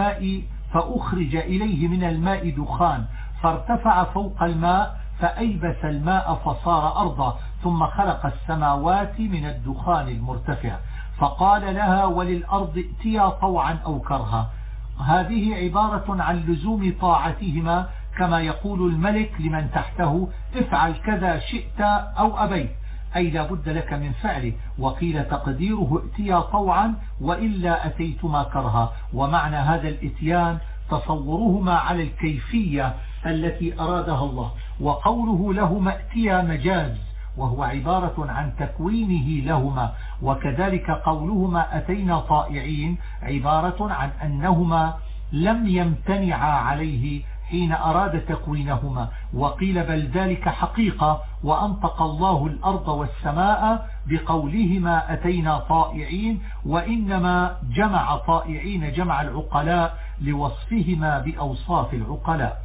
من الماء دخان، فارتفع فوق الماء فأيبس الماء فصار أرضا، ثم خلق السماوات من الدخان المرتفع، فقال لها وللأرض ائتيا طوعا أو كرها. هذه عبارة عن لزوم طاعتهما، كما يقول الملك لمن تحته افعل كذا شئت أو أبيت، أي لا بد لك من فعله. وقيل تقديره ائتيا طوعا وإلا أتيتما كرها، ومعنى هذا الاتيان تصورهما على الكيفية التي أرادها الله. وقوله لهما ائتيا مجاز، وهو عبارة عن تكوينه لهما، وكذلك قولهما أتينا طائعين عبارة عن أنهما لم يمتنعا عليه حين أراد تكوينهما. وقيل بل ذلك حقيقة، وأنطق الله الأرض والسماء بقولهما أتينا طائعين، وإنما جمع طائعين جمع العقلاء لوصفهما بأوصاف العقلاء.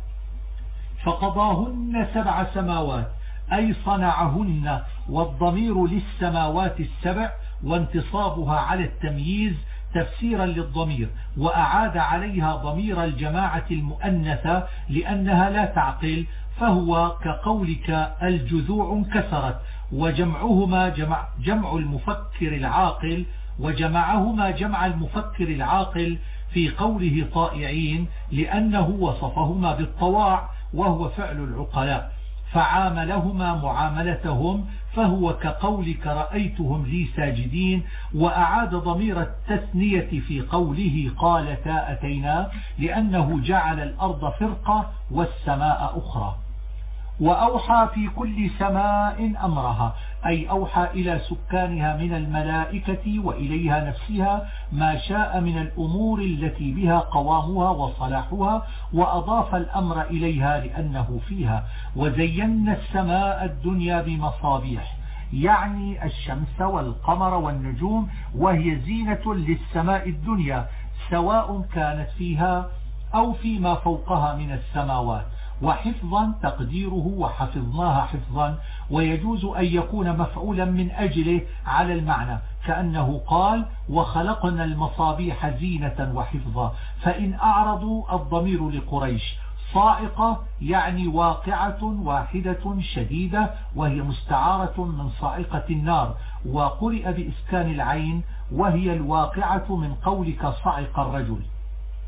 فقضاهن 7 سماوات أي صنعهن، والضمير للسماوات ال7، وانتصابها على التمييز تفسيرا للضمير، وأعاد عليها ضمير الجماعة المؤنثة لأنها لا تعقل، فهو كقولك الجذوع انكسرت، وجمعهما جمع المفكر العاقل، وجمعهما جمع المفكر العاقل في قوله طائعين لأنه وصفهما بالطواع وهو فعل العقلاء، فعاملهما معاملتهم، فهو كقولك رأيتهم لي ساجدين. وأعاد ضمير التثنية في قوله قالتا أتينا لأنه جعل الأرض فرقة والسماء أخرى. وأوحى في كل سماء أمرها أي أوحى إلى سكانها من الملائكة وإليها نفسها ما شاء من الأمور التي بها قوامها وصلاحها، وأضاف الأمر إليها لأنه فيها. وزينا السماء الدنيا بمصابيح، يعني الشمس والقمر والنجوم، وهي زينة للسماء الدنيا سواء كانت فيها أو فيما فوقها من السماوات. وحفظا تقديره وحفظناها حفظا، ويجوز أن يكون مفعولا من أجله على المعنى، كأنه قال وخلقنا المصابيح زينة وحفظا. فإن أعرضوا الضمير لقريش، صائقة يعني واقعة واحدة شديدة، وهي مستعارة من صائقة النار، وقرئ بإسكان العين، وهي الواقعة من قولك صعق الرجل.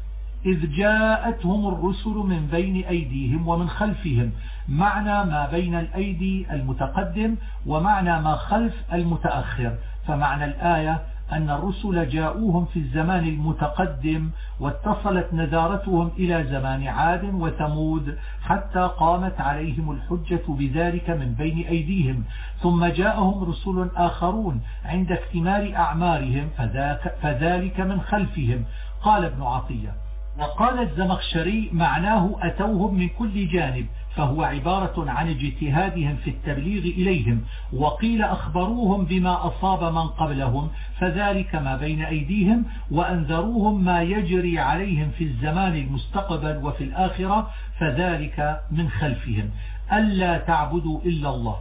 إذ جاءتهم الرسل من بين أيديهم ومن خلفهم. معنى ما بين الأيدي المتقدم ومعنى ما خلف المتأخر. فمعنى الآية أن الرسل جاءوهم في الزمان المتقدم واتصلت نذارتهم إلى زمان عاد وثمود حتى قامت عليهم الحجة بذلك من بين أيديهم، ثم جاءهم رسل آخرون عند اكتمال أعمارهم فذلك من خلفهم. قال ابن عطية: وقال الزمخشري معناه أتوهم من كل جانب، فهو عبارة عن اجتهادهم في التبليغ إليهم. وقيل أخبروهم بما أصاب من قبلهم فذلك ما بين أيديهم، وأنذروهم ما يجري عليهم في الزمان المستقبل وفي الآخرة فذلك من خلفهم. ألا تعبدوا إلا الله.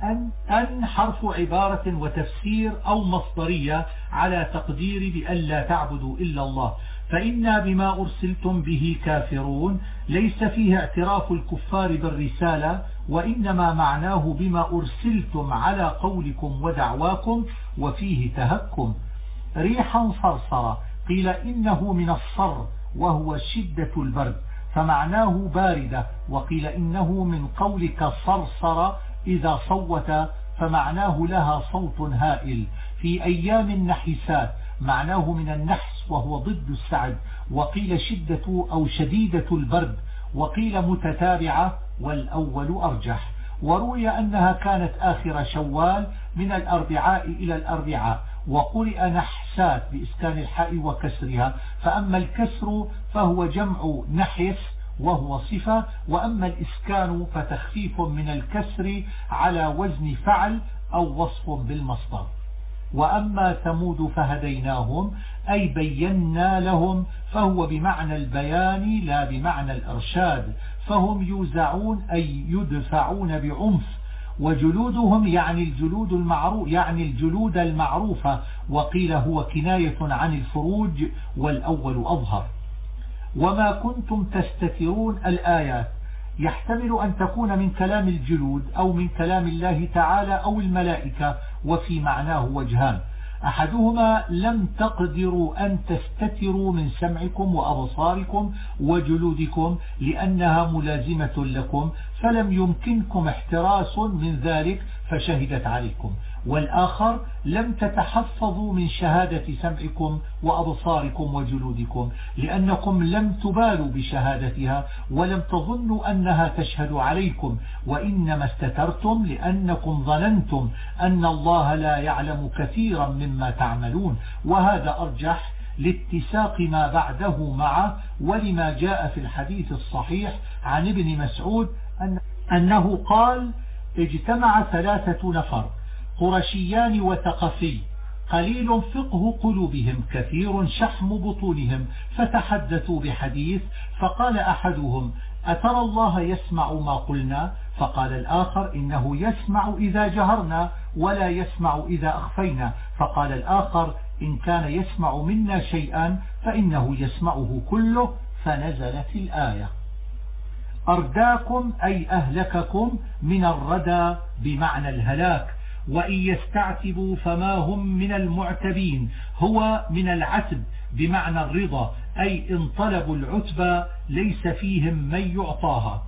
أن حرف عبارة وتفسير أو مصدرية على تقدير بألا تعبدوا إلا الله. فإنا بما أرسلتم به كافرون ليس فيه اعتراف الكفار بالرسالة، وإنما معناه بما أرسلتم على قولكم ودعواكم، وفيه تهكم. ريحا صرصرة قيل إنه من الصر وهو شدة البرد فمعناه باردة، وقيل إنه من قولك صرصر إذا صوت فمعناه لها صوت هائل. في أيام النحسات معناه من النحس وهو ضد السعد، وقيل شدة أو شديدة البرد، وقيل متتابعة والأول أرجح. وروي أنها كانت آخر شوال من الأربعاء إلى الأربعاء، وقرئ نحسات بإسكان الحاء وكسرها، فأما الكسر فهو جمع نحس وهو صفة، وأما الإسكان فتخفيف من الكسر على وزن فعل أو وصف بالمصدر. وأما ثمود فهديناهم أي بينا لهم، فهو بمعنى البيان لا بمعنى الإرشاد، فهم يوزعون أي يدفعون بعنف. وجلودهم يعني الجلود المعروفة، وقيل هو كناية عن الفروج والأول أظهر. وما كنتم تستترون الآيات يحتمل أن تكون من كلام الجلود أو من كلام الله تعالى أو الملائكة، وفي معناه وجهان: أحدهما لم تقدروا أن تستتروا من سمعكم وأبصاركم وجلودكم لأنها ملازمة لكم، فلم يمكنكم احتراس من ذلك فشهدت عليكم. والآخر لم تتحفظوا من شهادة سمعكم وأبصاركم وجلودكم لأنكم لم تبالوا بشهادتها ولم تظنوا أنها تشهد عليكم، وإنما استترتم لأنكم ظننتم أن الله لا يعلم كثيرا مما تعملون. وهذا أرجح لاتساق ما بعده معه، ولما جاء في الحديث الصحيح عن ابن مسعود أنه قال: اجتمع 3 نفر قرشيان وثقفي، قليل فقه قلوبهم كثير شحم بطونهم، فتحدثوا بحديث، فقال أحدهم: أترى الله يسمع ما قلنا؟ فقال الآخر: إنه يسمع إذا جهرنا ولا يسمع إذا أخفينا. فقال الآخر: إن كان يسمع منا شيئا فإنه يسمعه كله. فنزلت الآية: أرداكم أي أهلككم من الردى بمعنى الهلاك، وإن يستعتبوا فما هم من المعتبين، هو من العتب بمعنى الرضا، أي إن طلبوا العتبى ليس فيهم من يعطاها.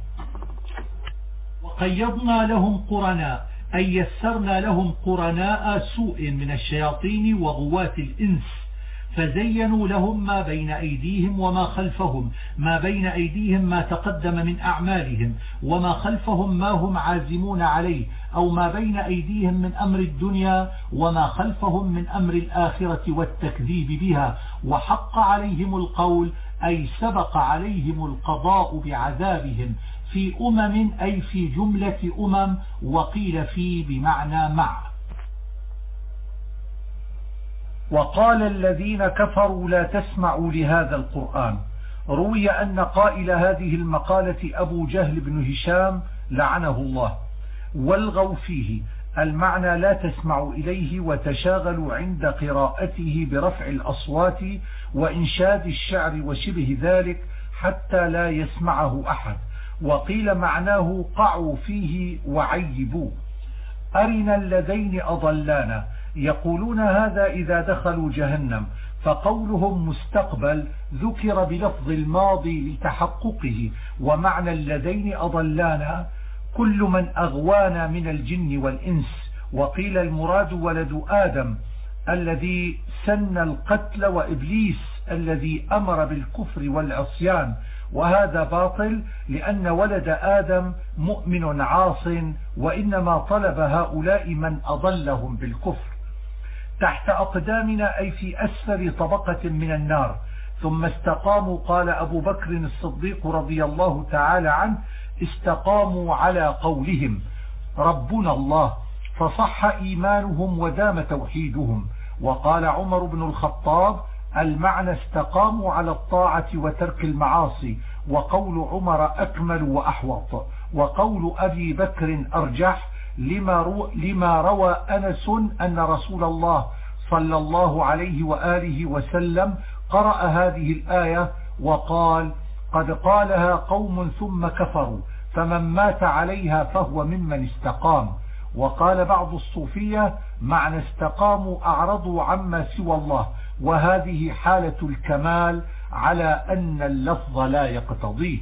وقيضنا لهم قرناء أي يسرنا لهم قرناء سوء من الشياطين وغواة الإنس، فزينوا لهم ما بين أيديهم وما خلفهم. ما بين أيديهم ما تقدم من أعمالهم، وما خلفهم ما هم عازمون عليه، أو ما بين أيديهم من أمر الدنيا وما خلفهم من أمر الآخرة والتكذيب بها. وحق عليهم القول أي سبق عليهم القضاء بعذابهم في أي في جملة وقيل في بمعنى مع. وقال الذين كفروا لا تسمعوا لهذا القرآن. روي أن قائل هذه المقالة أبو جهل بن هشام لعنه الله. والغوا فيه المعنى لا تسمعوا إليه وتشاغلوا عند قراءته برفع الأصوات وإنشاد الشعر وشبه ذلك حتى لا يسمعه أحد. وقيل معناه قعوا فيه وعيبوا. أرنا الذين أضلانا يقولون هذا إذا دخلوا جهنم، فقولهم مستقبل ذكر بلفظ الماضي لتحققه، ومعنى الذين أضلانا كل من أغوانا من الجن والإنس. وقيل المراد ولد آدم الذي سن القتل، وإبليس الذي أمر بالكفر والعصيان، وهذا باطل لأن ولد آدم مؤمن عاص، وإنما طلب هؤلاء من أضلهم بالكفر. تحت أقدامنا أي في أسفل طبقة من النار ثم استقاموا. قال أبو بكر الصديق رضي الله تعالى عنه: استقاموا على قولهم ربنا الله، فصح إيمانهم ودام توحيدهم. وقال عمر بن الخطاب: المعنى استقاموا على الطاعة وترك المعاصي. وقول عمر أكمل وأحوط، وقول أبي بكر أرجح لما روى أنس أن رسول الله صلى الله عليه وآله وسلم قرأ هذه الآية وقال: قد قالها قوم ثم كفروا، فمن مات عليها فهو ممن استقام. وقال بعض الصوفية: معنى استقاموا أعرضوا عما سوى الله، وهذه حالة الكمال على أن اللفظ لا يقتضيه.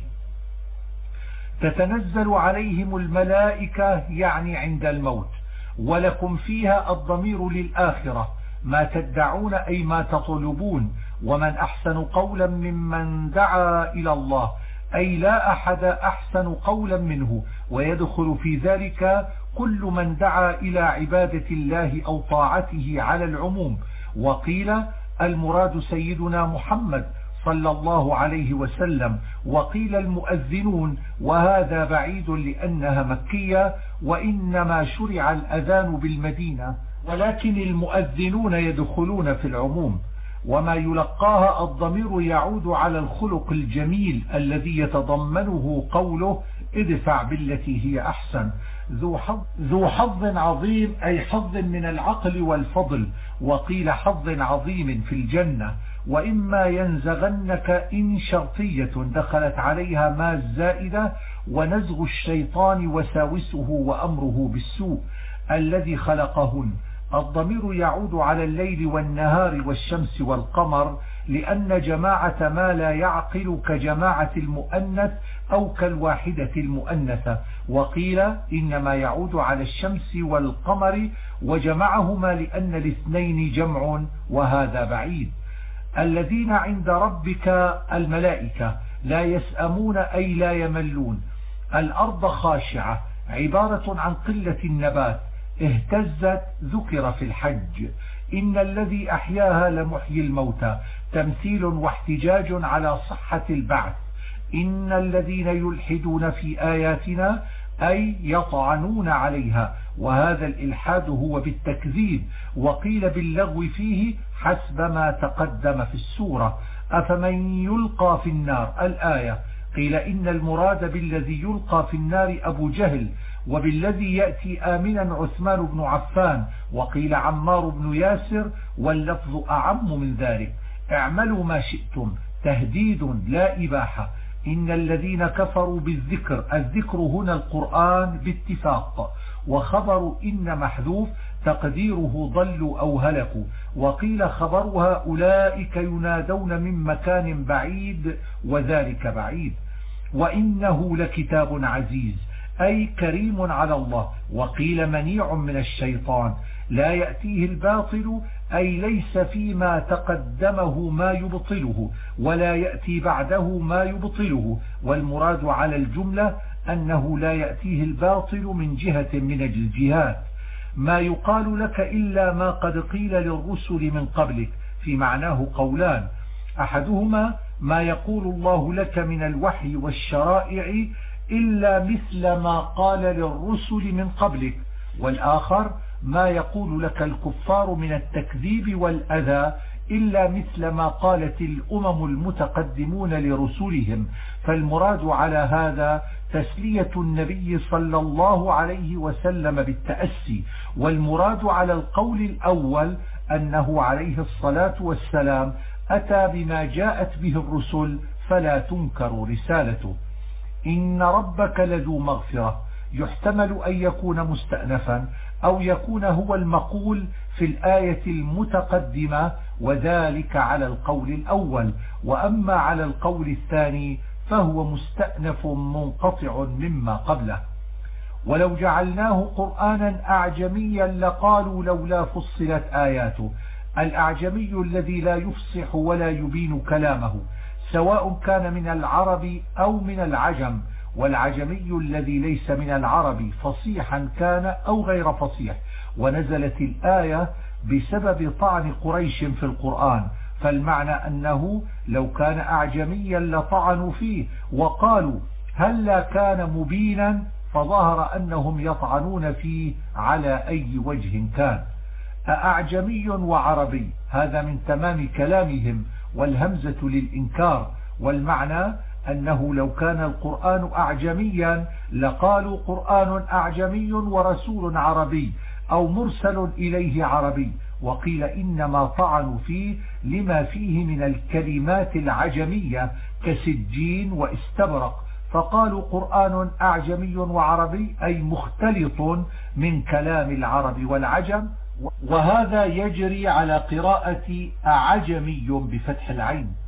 تتنزل عليهم الملائكة يعني عند الموت. ولكم فيها الضمير للآخرة، ما تدعون أي ما تطلبون. ومن أحسن قولا ممن دعا إلى الله، أي لا أحد أحسن قولا منه، ويدخل في ذلك كل من دعا إلى عبادة الله أو طاعته على العموم. وقيل المراد سيدنا محمد صلى الله عليه وسلم، وقيل المؤذنون، وهذا بعيد لأنها مكية، وإنما شرع الأذان بالمدينة، ولكن المؤذنون يدخلون في العموم. وما يلقاها الضمير يعود على الخلق الجميل الذي يتضمنه قوله: ادفع بالتي هي أحسن. ذو حظ عظيم أي حظ من العقل والفضل. وقيل حظ عظيم في الجنة. وإما ينزغنك إن شرطية دخلت عليها ما الزائدة، ونزغ الشيطان وساوسه وأمره بالسوء الذي خلقهن. الضمير يعود على الليل والنهار والشمس والقمر، لأن جماعة ما لا يعقل كجماعة المؤنث أو كالواحدة المؤنثة. وقيل إنما يعود على الشمس والقمر وجمعهما لأن الاثنين جمع، وهذا بعيد. الذين عند ربك الملائكة لا يسأمون أي لا يملون. الأرض خاشعة عبارة عن قلة النبات، اهتزت ذكر في الحج. إن الذي أحياها لمحيي الموتى، تمثيل واحتجاج على صحة البعث. إن الذين يلحدون في آياتنا أي يطعنون عليها، وهذا الإلحاد هو بالتكذيب. وقيل باللغو فيه حسب ما تقدم في السورة. أفمن يلقى في النار الآية. قيل إن المراد بالذي يلقى في النار أبو جهل، وبالذي يأتي آمنا عثمان بن عفان. وقيل عمار بن ياسر، واللفظ أعم من ذلك. اعملوا ما شئتم، تهديد لا إباحة. إن الذين كفروا بالذكر، الذكر هنا القرآن باتفاق. وخبر إن محذوف تقديره ضلوا أو هلكوا. وقيل خبرها أولئك ينادون من مكان بعيد، وذلك بعيد. وإنه لكتاب عزيز أي كريم على الله. وقيل منيع من الشيطان، لا يأتيه الباطل أي ليس فيما تقدمه ما يبطله، ولا يأتي بعده ما يبطله. والمراد على الجملة أنه لا يأتيه الباطل من جهة من الجهات. ما يقال لك إلا ما قد قيل للرسل من قبلك، في معناه قولان: أحدهما ما يقول الله لك من الوحي والشرائع إلا مثل ما قال للرسل من قبلك، والآخر ما يقول لك الكفار من التكذيب والأذى إلا مثل ما قالت الأمم المتقدمون لرسلهم. فالمراد على هذا تسلية النبي صلى الله عليه وسلم بالتأسي. والمراد على القول الأول أنه عليه الصلاة والسلام أتى بما جاءت به الرسل، فلا تنكر رسالته. إن ربك لذو مغفرة، يحتمل أن يكون مستأنفا أو يكون هو المقول في الآية المتقدمة، وذلك على القول الأول. وأما على القول الثاني فهو مستأنف منقطع مما قبله. ولو جعلناه قرآنا أعجميا لقالوا لولا فصلت آياته. الأعجمي الذي لا يفصح ولا يبين كلامه سواء كان من العرب أو من العجم، والعجمي الذي ليس من العرب فصيحا كان أو غير فصيح. ونزلت الآية بسبب طعن قريش في القرآن، فالمعنى أنه لو كان أعجميا لطعنوا فيه وقالوا هل كان مبينا، فظهر أنهم يطعنون فيه على أي وجه كان. أعجمي وعربي، هذا من تمام كلامهم، والهمزة للإنكار، والمعنى أنه لو كان القرآن أعجميا لقالوا قرآن أعجمي ورسول عربي أو مرسل إليه عربي. وقيل إنما طعنوا فيه لما فيه من الكلمات العجمية كسجين واستبرق، فقالوا قرآن أعجمي وعربي أي مختلط من كلام العرب والعجم، وهذا يجري على قراءة أعجمي بفتح العين.